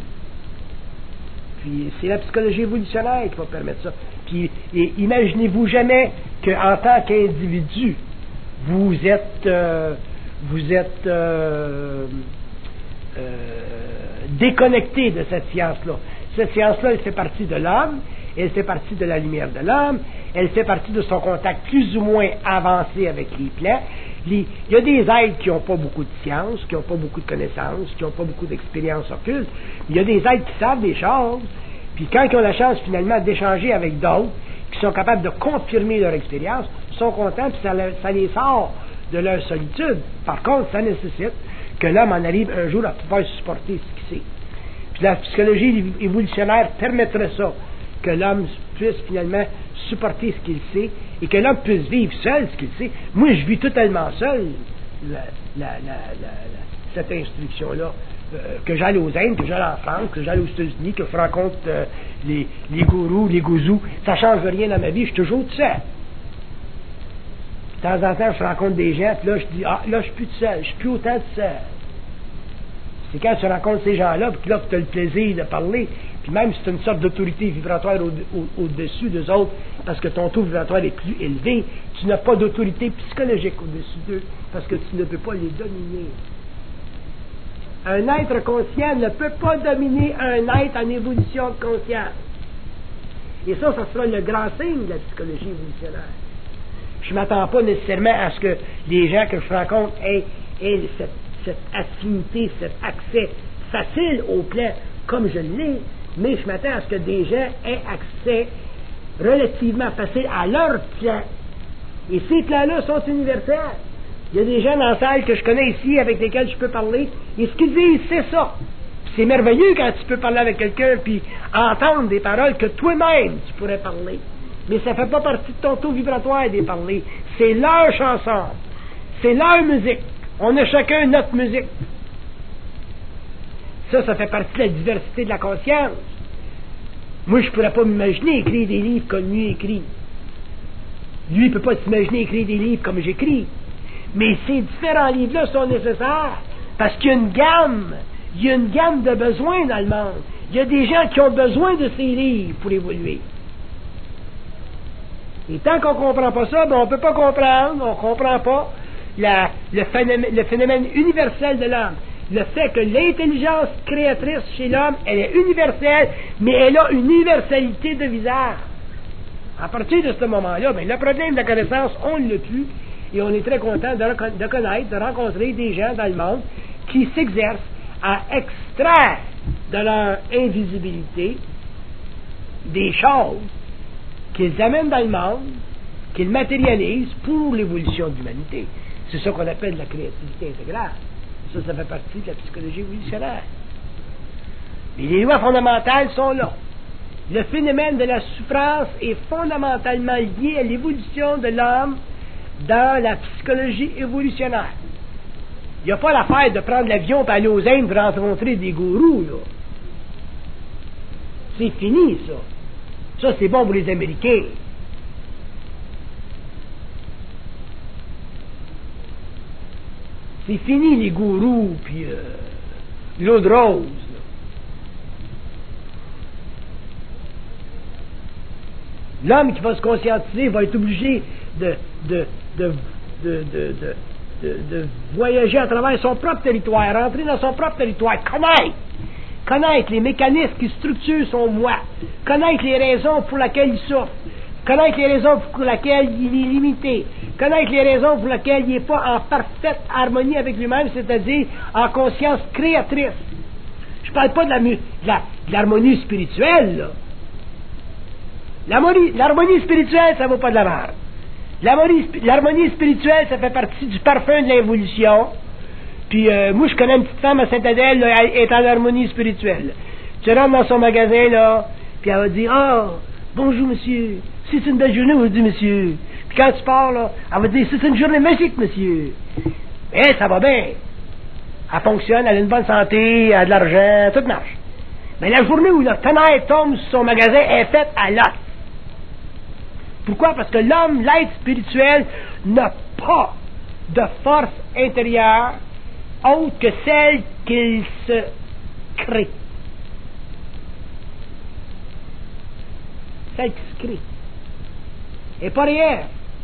Puis c'est la psychologie évolutionnaire qui va permettre ça. Puis et, imaginez-vous jamais qu'en tant qu'individu, vous êtes, euh, vous êtes euh, euh, déconnecté de cette science-là. Cette science-là, elle fait partie de l'homme, elle fait partie de la lumière de l'homme, elle fait partie de son contact plus ou moins avancé avec les plans. Les, il y a des êtres qui n'ont pas beaucoup de science, qui n'ont pas beaucoup de connaissances, qui n'ont pas beaucoup d'expérience occulte. Il y a des êtres qui savent des choses, puis quand ils ont la chance finalement d'échanger avec d'autres, qui sont capables de confirmer leur expérience, ils sont contents, puis ça, ça les sort de leur solitude. Par contre, ça nécessite que l'homme en arrive un jour à pouvoir supporter ce qu'il sait. Puis la psychologie évolutionnaire permettrait ça, que l'homme puisse finalement supporter ce qu'il sait et que l'homme puisse vivre seul ce qu'il sait. Moi, je vis totalement seul la, la, la, la, cette instruction-là. Euh, que j'aille aux Indes, que j'aille en France, que j'aille aux États-Unis, que je rencontre euh, les, les gourous, les gouzous, ça ne change rien dans ma vie, je suis toujours tout seul. De temps en temps, je rencontre des gens, puis là, je dis, ah, là, je suis plus tout seul, je suis plus autant tout seul. C'est quand tu rencontres ces gens-là, puis là, tu as le plaisir de parler, puis même si tu as une sorte d'autorité vibratoire au, au, au-dessus d'eux autres, parce que ton taux vibratoire est plus élevé, tu n'as pas d'autorité psychologique au-dessus d'eux, parce que tu ne peux pas les dominer. Un être conscient ne peut pas dominer un être en évolution de conscience. Et ça, ça sera le grand signe de la psychologie évolutionnaire. Je ne m'attends pas nécessairement à ce que les gens que je rencontre aient, aient cette, cette affinité, cet accès facile au plan comme je l'ai, mais je m'attends à ce que des gens aient accès relativement facile à leur plan. Et ces plans-là sont universels. Il y a des gens dans la salle que je connais ici avec lesquels je peux parler, et ce qu'ils disent, c'est ça. Puis c'est merveilleux quand tu peux parler avec quelqu'un puis entendre des paroles que toi-même tu pourrais parler. Mais ça ne fait pas partie de ton taux vibratoire d'y parler. C'est leur chanson. C'est leur musique. On a chacun notre musique. Ça, ça fait partie de la diversité de la conscience. Moi, je ne pourrais pas m'imaginer écrire des livres comme lui écrit. Lui, il ne peut pas s'imaginer écrire des livres comme j'écris. Mais ces différents livres-là sont nécessaires parce qu'il y a une gamme, il y a une gamme de besoins dans le monde. Il y a des gens qui ont besoin de ces livres pour évoluer. Et tant qu'on ne comprend pas ça, ben on ne peut pas comprendre, on ne comprend pas la, le, phénomène, le phénomène universel de l'homme. Le fait que l'intelligence créatrice chez l'homme, elle est universelle, mais elle a une universalité de visage. À partir de ce moment-là, ben, le problème de la connaissance, on ne l'a plus. Et on est très content de, reconna- de connaître, de rencontrer des gens dans le monde qui s'exercent à extraire de leur invisibilité des choses qu'ils amènent dans le monde, qu'ils matérialisent pour l'évolution de l'humanité. C'est ça qu'on appelle la créativité intégrale. Ça, ça fait partie de la psychologie évolutionnaire. Mais les lois fondamentales sont là. Le phénomène de la souffrance est fondamentalement lié à l'évolution de l'homme dans la psychologie évolutionnaire. Il n'y a pas l'affaire de prendre l'avion et aller aux Indes pour rencontrer des gourous, là. C'est fini, ça. Ça, c'est bon pour les Américains. C'est fini, les gourous, puis euh, l'eau de rose, là. L'homme qui va se conscientiser va être obligé de, de, de, de, de, de, de, de voyager à travers son propre territoire, rentrer dans son propre territoire, connaître, connaître les mécanismes qui structurent son moi, connaître les raisons pour lesquelles il souffre, connaître les raisons pour lesquelles il est limité, connaître les raisons pour lesquelles il n'est pas en parfaite harmonie avec lui-même, c'est-à-dire en conscience créatrice. Je ne parle pas de, la, de, la, de l'harmonie spirituelle, là. L'harmonie, l'harmonie spirituelle, ça ne vaut pas de la merde. L'harmonie, l'harmonie spirituelle, ça fait partie du parfum de l'évolution. Puis euh, moi, je connais une petite femme à Saint-Adèle, là, elle est en harmonie spirituelle. Tu rentres dans son magasin, là, puis elle va dire « Ah, oh, bonjour, monsieur. Si c'est une belle journée, on va dire « Monsieur. » Puis quand tu pars, là, elle va dire « C'est une journée magique, monsieur. » Eh, ça va bien. Elle fonctionne, elle a une bonne santé, elle a de l'argent, tout marche. Mais la journée où le tonnerre tombe sur son magasin est faite à l'os. Pourquoi? Parce que l'homme, l'être spirituel, n'a pas de force intérieure autre que celle qu'il se crée. Celle qui se crée. Et pas réelle.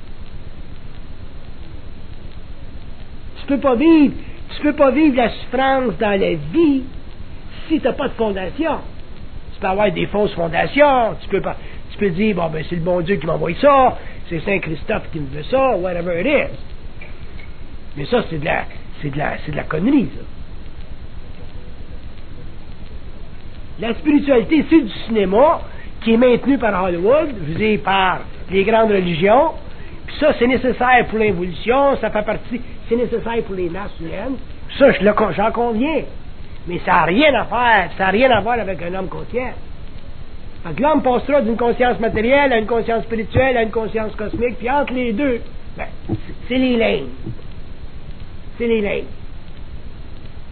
Tu peux pas vivre, tu peux pas vivre la souffrance dans la vie si tu n'as pas de fondation. Tu peux avoir des fausses fondations, tu peux pas. Tu peux dire, bon, ben, c'est le bon Dieu qui m'envoie ça, c'est Saint-Christophe qui me veut ça, whatever it is. Mais ça, c'est de la, c'est de la, c'est de la connerie, ça. La spiritualité, c'est du cinéma qui est maintenu par Hollywood, je veux dire, par les grandes religions. Puis ça, c'est nécessaire pour l'évolution, ça fait partie, c'est nécessaire pour les masses humaines. Ça, je le, j'en conviens. Mais ça n'a rien à faire, ça n'a rien à voir avec un homme conscient. Fait que l'homme passera d'une conscience matérielle à une conscience spirituelle à une conscience cosmique, puis entre les deux, ben, c'est les lignes. C'est les lignes.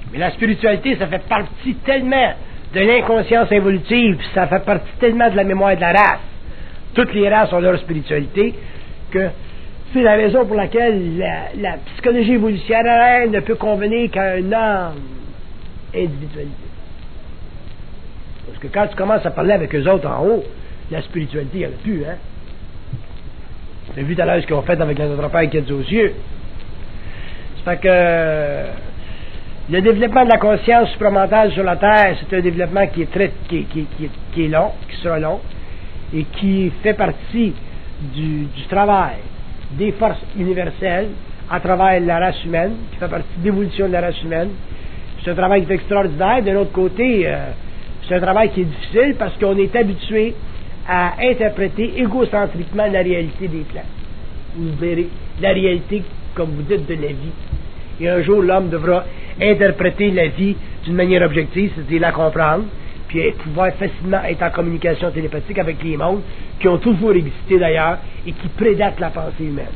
Mais la spiritualité, ça fait partie tellement de l'inconscience évolutive, puis ça fait partie tellement de la mémoire de la race. Toutes les races ont leur spiritualité, que c'est la raison pour laquelle la, la psychologie évolutionnaire ne peut convenir qu'à une âme individualité. Parce que quand tu commences à parler avec eux autres en haut, la spiritualité, il n'y en a plus, hein? Tu as vu tout à l'heure ce qu'ils ont fait avec notre Père qui est aux cieux. Ça fait que euh, le développement de la conscience supramentale sur la Terre, c'est un développement qui est très qui, qui, qui, qui est long, qui sera long, et qui fait partie du, du travail des forces universelles à travers la race humaine, qui fait partie de l'évolution de la race humaine. C'est un travail qui est extraordinaire. De l'autre côté, euh, c'est un travail qui est difficile parce qu'on est habitué à interpréter égocentriquement la réalité des plans. Vous verrez la réalité, comme vous dites, de la vie. Et un jour, l'homme devra interpréter la vie d'une manière objective, c'est-à-dire la comprendre, puis pouvoir facilement être en communication télépathique avec les mondes qui ont toujours existé d'ailleurs et qui prédatent la pensée humaine.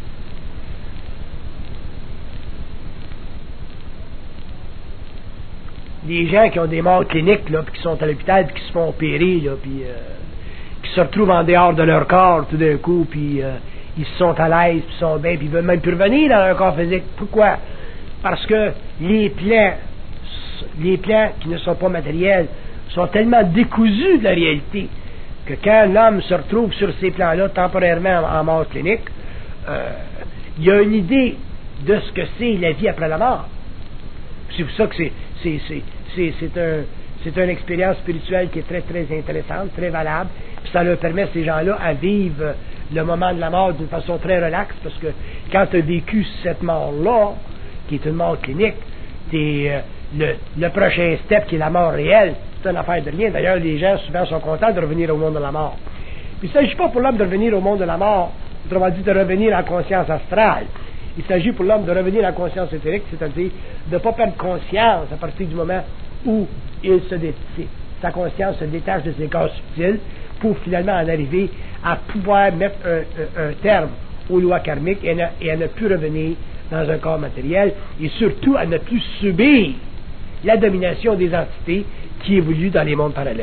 Les gens qui ont des morts cliniques, là, puis qui sont à l'hôpital, puis qui se font opérer, là, puis euh, qui se retrouvent en dehors de leur corps tout d'un coup, puis euh, ils se sont à l'aise, puis ils sont bien, puis ils veulent même plus revenir dans leur corps physique. Pourquoi? Parce que les plans, les plans qui ne sont pas matériels sont tellement décousus de la réalité que quand l'homme se retrouve sur ces plans-là, temporairement en, en mort clinique, euh, il y a une idée de ce que c'est la vie après la mort. C'est pour ça que c'est, c'est, c'est, c'est, c'est, un, c'est une expérience spirituelle qui est très, très intéressante, très valable, puis ça leur permet, ces gens-là, à vivre le moment de la mort d'une façon très relaxe, parce que quand tu as vécu cette mort-là, qui est une mort clinique, t'es, euh, le, le prochain step, qui est la mort réelle, c'est une affaire de rien. D'ailleurs, les gens, souvent, sont contents de revenir au monde de la mort. Puis il ne s'agit pas pour l'homme de revenir au monde de la mort, autrement dit, de revenir en conscience astrale. Il s'agit pour l'homme de revenir en conscience éthérique, c'est-à-dire de ne pas perdre conscience à partir du moment où il se dé- sa conscience se détache de ses corps subtils pour finalement en arriver à pouvoir mettre un, un, un terme aux lois karmiques et, ne, et à ne plus revenir dans un corps matériel et surtout à ne plus subir la domination des entités qui évoluent dans les mondes parallèles.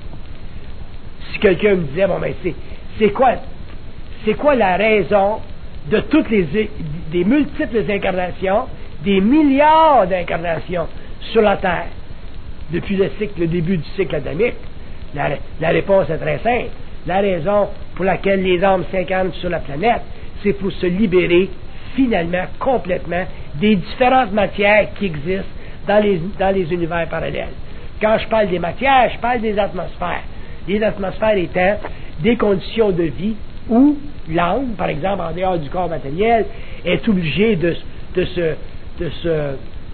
Si quelqu'un me disait, bon ben c'est, c'est quoi c'est quoi la raison de toutes les des multiples incarnations, des milliards d'incarnations sur la Terre depuis le cycle, le début du cycle adamique? La, la réponse est très simple. La raison pour laquelle les âmes s'incarnent sur la planète, c'est pour se libérer finalement, complètement, des différentes matières qui existent dans les, dans les univers parallèles. Quand je parle des matières, je parle des atmosphères. Les atmosphères étant des conditions de vie où l'âme, par exemple, en dehors du corps matériel, est obligée de, de, se, de, se,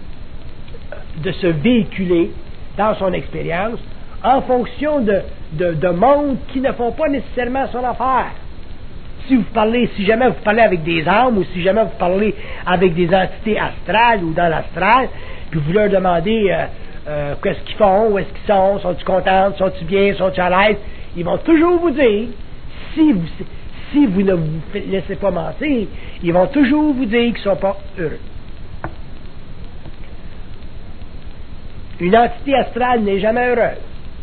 de se véhiculer dans son expérience en fonction de, de, de mondes qui ne font pas nécessairement son affaire. Si vous parlez, si jamais vous parlez avec des âmes ou si jamais vous parlez avec des entités astrales ou dans l'astral, puis vous leur demandez euh, euh, qu'est-ce qu'ils font, où est-ce qu'ils sont, sont-ils contents, sont-ils bien, sont-ils à l'aise, ils vont toujours vous dire, si vous, si vous ne vous laissez pas mentir, ils vont toujours vous dire qu'ils ne sont pas heureux. Une entité astrale n'est jamais heureuse.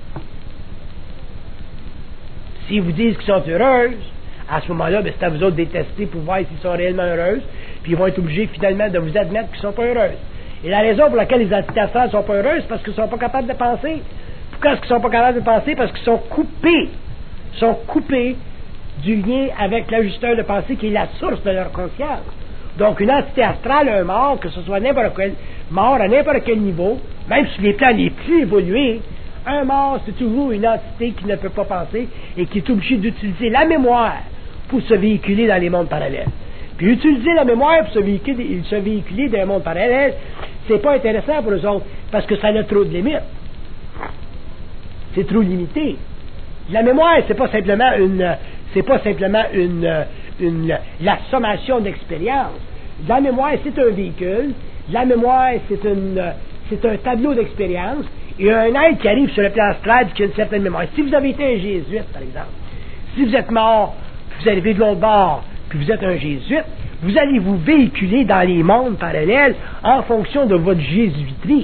S'ils vous disent qu'ils sont heureuses, à ce moment-là, ben, c'est à vous autres de tester pour voir s'ils sont réellement heureuses, puis ils vont être obligés finalement de vous admettre qu'ils ne sont pas heureuses. Et la raison pour laquelle les entités astrales ne sont pas heureuses, c'est parce qu'ils ne sont pas capables de penser. Pourquoi est-ce qu'ils ne sont pas capables de penser? Parce qu'ils sont coupés. Ils sont coupés du lien avec l'ajusteur de pensée qui est la source de leur conscience. Donc, une entité astrale, un mort, que ce soit n'importe quel mort à n'importe quel niveau, même sur les plans les plus évolués, un mort, c'est toujours une entité qui ne peut pas penser et qui est obligée d'utiliser la mémoire pour se véhiculer dans les mondes parallèles. Puis utiliser la mémoire pour se véhiculer, se véhiculer dans les mondes parallèles, c'est pas intéressant pour eux autres, parce que ça a trop de limites. C'est trop limité. La mémoire, c'est pas simplement une, c'est pas simplement une, une, la sommation d'expériences. La mémoire, c'est un véhicule. La mémoire, c'est une, c'est un tableau d'expérience. Il y a un être qui arrive sur le plan astral qui a une certaine mémoire. Si vous avez été un jésuite, par exemple, si vous êtes mort, puis vous arrivez de l'autre bord, puis vous êtes un jésuite, vous allez vous véhiculer dans les mondes parallèles en fonction de votre jésuiterie.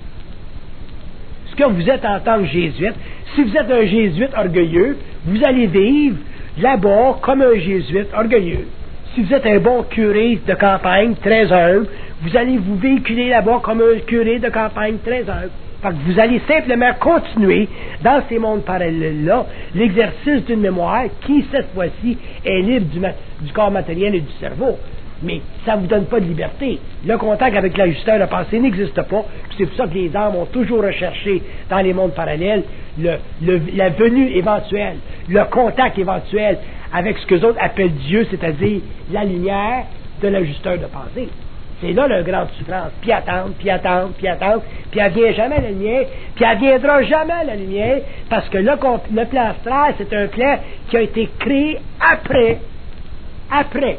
Ce que vous êtes en tant que jésuite, si vous êtes un jésuite orgueilleux, vous allez vivre là-bas comme un jésuite orgueilleux. Si vous êtes un bon curé de campagne très humble, vous allez vous véhiculer là-bas comme un curé de campagne très humble. Fait que vous allez simplement continuer dans ces mondes parallèles-là l'exercice d'une mémoire qui, cette fois-ci, est libre du, ma- du corps matériel et du cerveau. Mais ça ne vous donne pas de liberté. Le contact avec l'ajusteur de pensée n'existe pas. C'est pour ça que les âmes ont toujours recherché dans les mondes parallèles le, le, la venue éventuelle, le contact éventuel avec ce que les autres appellent Dieu, c'est-à-dire la lumière de l'ajusteur de pensée. C'est là la grande souffrance. Puis attendre, puis attendre, puis attendre, puis elle vient jamais la lumière, puis elle viendra jamais la lumière, parce que le, le plan astral, c'est un plan qui a été créé après, après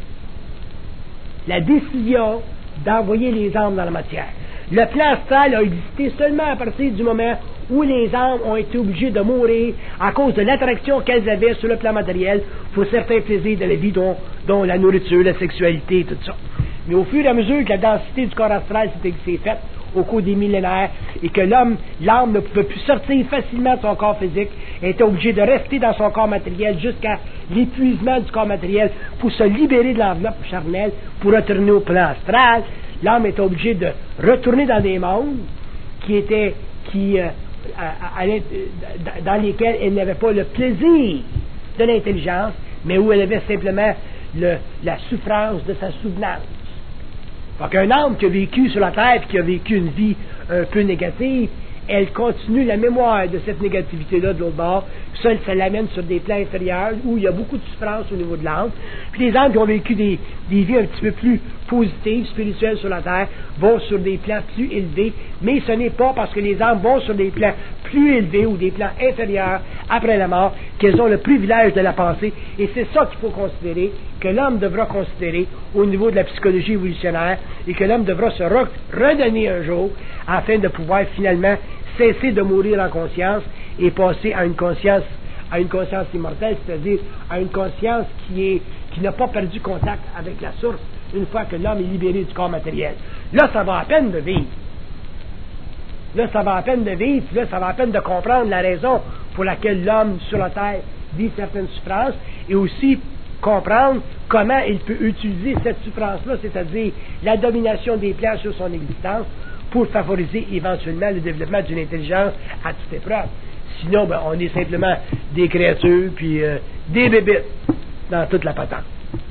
la décision d'envoyer les âmes dans la matière. Le plan astral a existé seulement à partir du moment où les âmes ont été obligées de mourir à cause de l'attraction qu'elles avaient sur le plan matériel pour certains plaisirs de la vie, dont, dont la nourriture, la sexualité, tout ça. Mais au fur et à mesure que la densité du corps astral s'est faite au cours des millénaires et que l'homme, l'âme ne pouvait plus sortir facilement de son corps physique, était obligé de rester dans son corps matériel jusqu'à l'épuisement du corps matériel pour se libérer de l'enveloppe charnelle pour retourner au plan astral, l'âme était obligée de retourner dans des mondes qui étaient, qui, euh, à, à, à, dans lesquels elle n'avait pas le plaisir de l'intelligence, mais où elle avait simplement le, la souffrance de sa souvenance. Donc, un âme qui a vécu sur la terre et qui a vécu une vie un peu négative, elle continue la mémoire de cette négativité-là de l'autre bord. Puis ça, ça l'amène sur des plans inférieurs où il y a beaucoup de souffrance au niveau de l'âme. Puis les âmes qui ont vécu des, des vies un petit peu plus positives, spirituelles sur la terre, vont sur des plans plus élevés. Mais ce n'est pas parce que les âmes vont sur des plans plus élevés ou des plans inférieurs après la mort qu'elles ont le privilège de la pensée. Et c'est ça qu'il faut considérer, que l'homme devra considérer au niveau de la psychologie évolutionnaire et que l'homme devra se re- redonner un jour afin de pouvoir finalement cesser de mourir en conscience et passer à une conscience à une conscience immortelle, c'est-à-dire à une conscience qui est qui n'a pas perdu contact avec la source une fois que l'homme est libéré du corps matériel. Là, ça va à peine de vivre. Là, ça va à peine de vivre, puis là, ça va à peine de comprendre la raison pour laquelle l'homme sur la terre vit certaines souffrances et aussi comprendre comment il peut utiliser cette souffrance-là, c'est-à-dire la domination des plans sur son existence, pour favoriser éventuellement le développement d'une intelligence à toute épreuve. Sinon, ben, on est simplement des créatures, puis euh, des bébites dans toute la patente.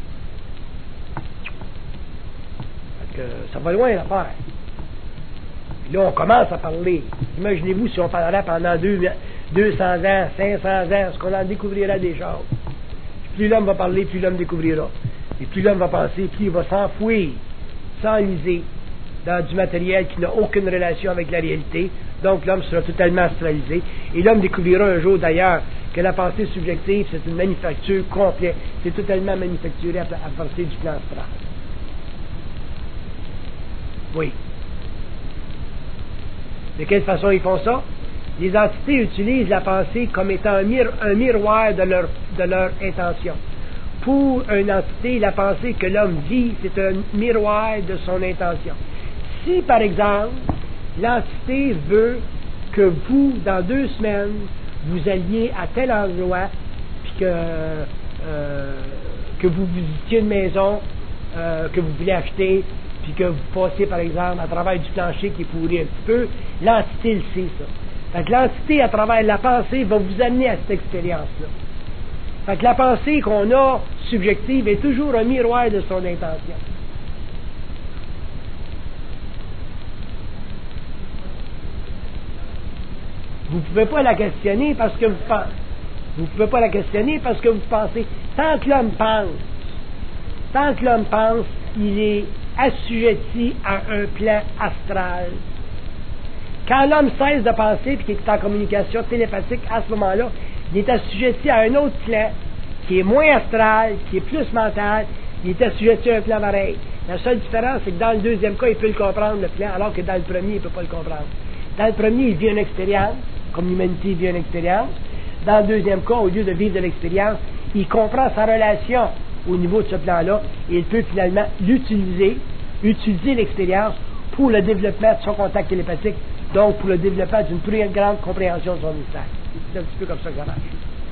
Fait que, ça va loin l'affaire. Puis là, on commence à parler. Imaginez-vous si on parlerait pendant deux, deux cents ans, cinq cents ans, ce qu'on en découvrira des choses. Plus l'homme va parler, plus l'homme découvrira. Et plus l'homme va penser, plus il va s'enfouir, s'enliser dans du matériel qui n'a aucune relation avec la réalité. Donc l'homme sera totalement astralisé. Et l'homme découvrira un jour d'ailleurs que la pensée subjective, c'est une manufacture complète. C'est totalement manufacturé à, à partir du plan astral. Oui. De quelle façon ils font ça? Les entités utilisent la pensée comme étant un, mir- un miroir de leur, de leur intention. Pour une entité, la pensée que l'homme vit, c'est un miroir de son intention. Si, par exemple, l'entité veut que vous, dans deux semaines, vous alliez à tel endroit, puis que, euh, que vous visitiez une maison euh, que vous voulez acheter, puis que vous passez, par exemple, à travers du plancher qui est pourri un petit peu, l'entité le sait, ça. Fait que l'entité, à travers la pensée, va vous amener à cette expérience-là. Fait que la pensée qu'on a subjective est toujours un miroir de son intention. Vous ne pouvez pas la questionner parce que vous pensez. Vous ne pouvez pas la questionner parce que vous pensez. Tant que l'homme pense, tant que l'homme pense, il est assujetti à un plan astral. Quand l'homme cesse de penser et qu'il est en communication télépathique, à ce moment-là, il est assujetti à un autre plan qui est moins astral, qui est plus mental, il est assujetti à un plan pareil. La seule différence, c'est que dans le deuxième cas, il peut le comprendre, le plan, alors que dans le premier, il ne peut pas le comprendre. Dans le premier, il vit une expérience, comme l'humanité vit une expérience. Dans le deuxième cas, au lieu de vivre de l'expérience, il comprend sa relation au niveau de ce plan-là, et il peut finalement l'utiliser, utiliser l'expérience pour le développement de son contact télépathique, donc pour le développement d'une plus grande compréhension de son mystère. C'est un petit peu comme ça que ça marche.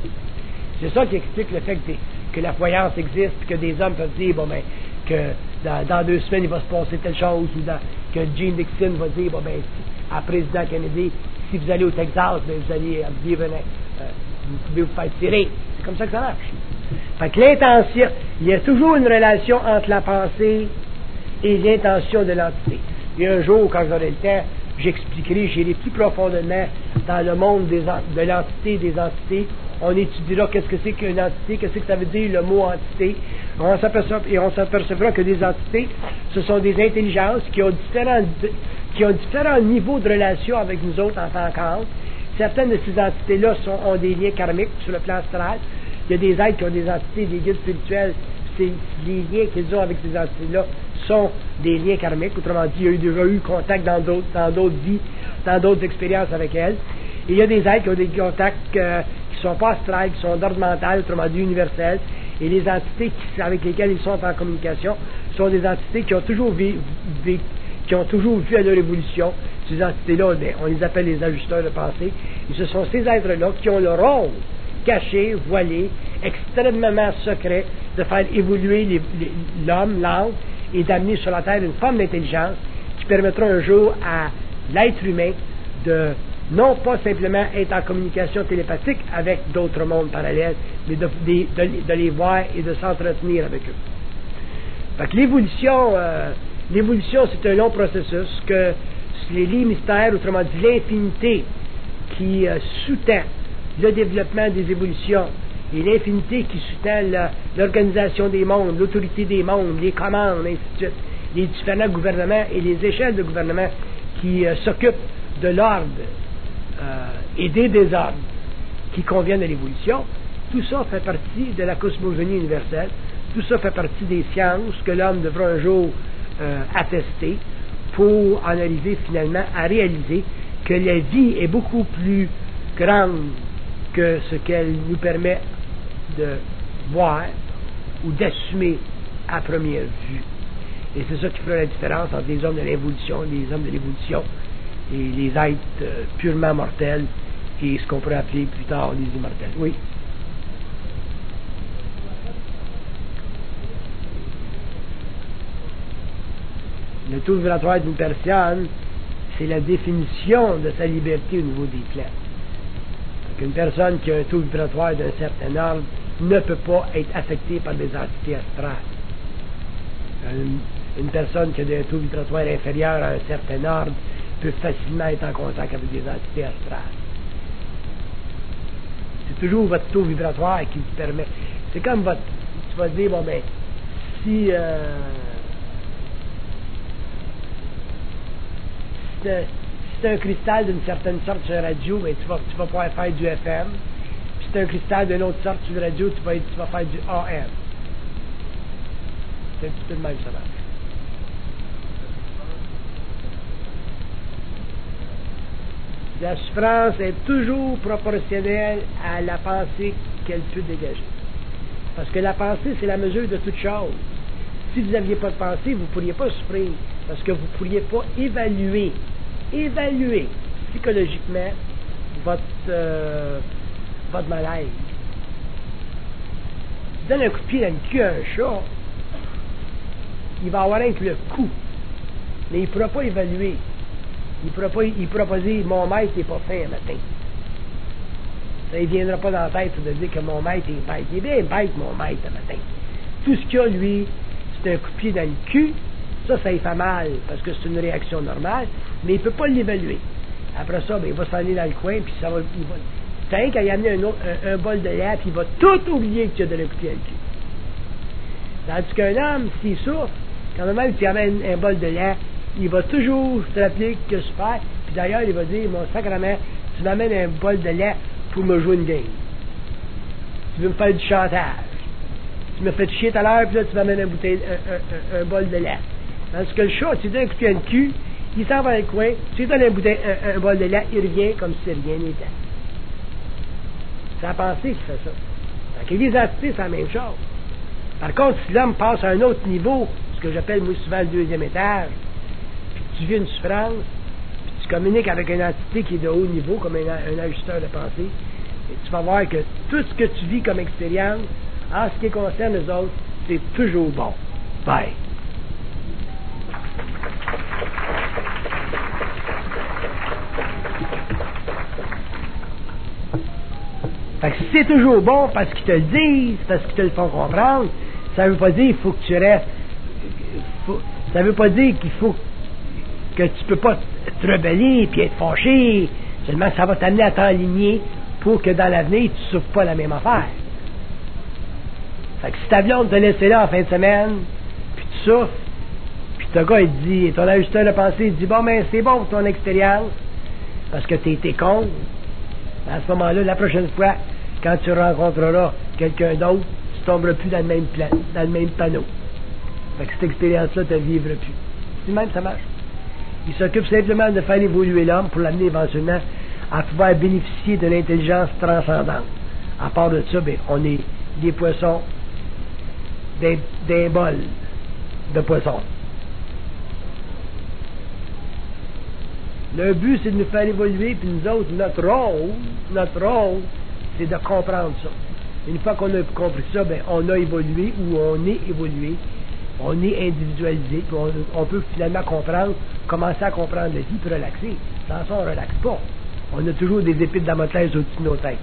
C'est ça qui explique le fait que, des, que la voyance existe, puis que des hommes peuvent dire, bon ben, que dans, dans deux semaines, il va se passer telle chose, ou dans, que Gene Dixon va dire, bon ben, si, à président Kennedy, si vous allez au Texas, ben, vous allez dire, venez, euh, vous pouvez vous faire tirer. C'est comme ça que ça marche. Fait que l'intention, il y a toujours une relation entre la pensée et l'intention de l'entité. Et un jour, quand j'aurai le temps, j'expliquerai, j'irai plus profondément dans le monde des, de l'entité et des entités. On étudiera qu'est-ce que c'est qu'une entité, qu'est-ce que ça veut dire le mot entité. On s'apercevra, et on s'apercevra que des entités, ce sont des intelligences qui ont différents, qui ont différents niveaux de relation avec nous autres en tant qu'êtres. Certaines de ces entités-là sont, ont des liens karmiques sur le plan astral. Il y a des êtres qui ont des entités, des guides spirituels. C'est, les liens qu'ils ont avec ces entités-là sont des liens karmiques. Autrement dit, il y a eu déjà eu contact dans d'autres, dans d'autres vies, dans d'autres expériences avec elles. Et il y a des êtres qui ont des contacts euh, qui ne sont pas astrales, qui sont d'ordre mental, autrement dit universels. Et les entités qui, avec lesquelles ils sont en communication sont des entités qui ont toujours vu, vu, qui ont toujours vu à leur évolution. Ces entités-là, bien, on les appelle les ajusteurs de pensée. Et ce sont ces êtres-là qui ont le rôle caché, voilé, extrêmement secret, de faire évoluer les, les, l'homme, l'âme, et d'amener sur la Terre une forme d'intelligence qui permettra un jour à l'être humain de non pas simplement être en communication télépathique avec d'autres mondes parallèles, mais de, de, de, de les voir et de s'entretenir avec eux. Fait que l'évolution, euh, l'évolution, c'est un long processus que les lits mystères, autrement dit l'infinité qui euh, sous-tend le développement des évolutions et l'infinité qui sous-tend la, l'organisation des mondes, l'autorité des mondes, les commandes, ainsi de suite, les différents gouvernements et les échelles de gouvernement qui euh, s'occupent de l'ordre euh, et des désordres qui conviennent à l'évolution, tout ça fait partie de la cosmogonie universelle, tout ça fait partie des sciences que l'homme devra un jour euh, attester pour en arriver finalement à réaliser que la vie est beaucoup plus grande que ce qu'elle nous permet de voir ou d'assumer à première vue. Et c'est ça qui fera la différence entre les hommes de l'évolution, les hommes de l'évolution et les êtres euh, purement mortels et ce qu'on pourrait appeler plus tard les immortels. Oui. Le taux vibratoire d'une personne, c'est la définition de sa liberté au niveau des plans. Une personne qui a un taux vibratoire d'un certain ordre ne peut pas être affectée par des entités astrales. Une, une personne qui a un taux vibratoire inférieur à un certain ordre peut facilement être en contact avec des entités astrales. C'est toujours votre taux vibratoire qui vous permet. C'est comme votre. Tu vas dire, bon ben, si. Euh, si c'est un cristal d'une certaine sorte sur la radio, ben, tu, vas, tu vas pouvoir faire du F M. Puis si c'est un cristal d'une autre sorte sur la radio, tu vas, tu vas faire du A M. C'est un petit peu de même, ça marche. La souffrance est toujours proportionnelle à la pensée qu'elle peut dégager. Parce que la pensée, c'est la mesure de toute chose. Si vous n'aviez pas de pensée, vous ne pourriez pas souffrir. Parce que vous ne pourriez pas évaluer, évaluer psychologiquement votre, euh, votre malaise. Tu donnes un coup de pied dans le cul à un chat, il va avoir un que le coup. Mais il ne pourra pas évaluer. Il ne pourra pas, il pourra pas dire mon maître n'est pas fin un matin. Ça ne viendra pas dans la tête de dire que mon maître est bête. Il est bien bête, mon maître, un matin. Tout ce qu'il y a, lui, c'est un coup de pied dans le cul. Ça, ça lui fait mal, parce que c'est une réaction normale, mais il ne peut pas l'évaluer. Après ça, ben, il va s'en aller dans le coin, puis ça va. Il va c'est rien qu'à y amener un, autre, un, un bol de lait, puis il va tout oublier qu'il y a de un coup de pied dans le cul. Tandis qu'un homme, s'il souffre, quand même tu amènes un bol de lait, il va toujours se rappeler que super, puis d'ailleurs, il va dire, mon sacrement, tu m'amènes un bol de lait pour me jouer une game. Tu veux me faire du chantage. Tu me fais chier tout à l'heure, puis là, tu m'amènes un, bouteille, un, un, un, un bol de lait. Tandis que le chat, tu lui donnes un coup de pied dans le cul, il s'en va dans le coin, tu lui donnes un, bouteille, un, un bol de lait, il revient comme si rien n'était. C'est la pensée qui fait ça. Donc, les entités, c'est la même chose. Par contre, si l'homme passe à un autre niveau, ce que j'appelle moi souvent le deuxième étage, puis tu vis une souffrance, puis tu communiques avec une entité qui est de haut niveau, comme un, un ajusteur de pensée, et tu vas voir que tout ce que tu vis comme expérience, en ce qui concerne les autres, c'est toujours bon. Bye. Fait que si c'est toujours bon parce qu'ils te le disent, parce qu'ils te le font comprendre, ça veut pas dire qu'il faut que tu restes. Faut, ça veut pas dire qu'il faut que tu peux pas te rebeller puis être fâché. Seulement ça va t'amener à t'aligner pour que dans l'avenir tu souffres pas la même affaire. Fait que si ta blonde te laissé là en fin de semaine, puis tu souffres, puis ton gars il te dit, ton ajusteur de pensée il dit bon ben c'est bon pour ton expérience, parce que t'es été con. À ce moment-là, la prochaine fois, quand tu rencontreras quelqu'un d'autre, tu tomberas plus dans le même plan, dans le même panneau. Fait que cette expérience-là, tu ne vivras plus. C'est même, ça marche. Il s'occupe simplement de faire évoluer l'homme pour l'amener éventuellement à pouvoir bénéficier de l'intelligence transcendante. À part de ça, ben, on est des poissons, des, des bols de poissons. Le but, c'est de nous faire évoluer, puis nous autres, notre rôle, notre rôle, c'est de comprendre ça. Une fois qu'on a compris ça, ben, on a évolué, ou on est évolué, on est individualisé, puis on, on peut finalement comprendre, commencer à comprendre la vie, puis relaxer. Sans ça, on ne relaxe pas. On a toujours des épées de Damoclès au-dessus de nos têtes.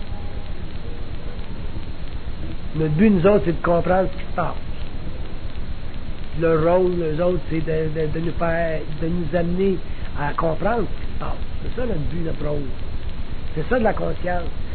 Notre but, nous autres, c'est de comprendre ce qui se passe. Le rôle, nous autres, c'est de, de, de nous faire, de nous amener à comprendre ce qui se passe. C'est ça notre but, notre rôle. C'est ça de la conscience.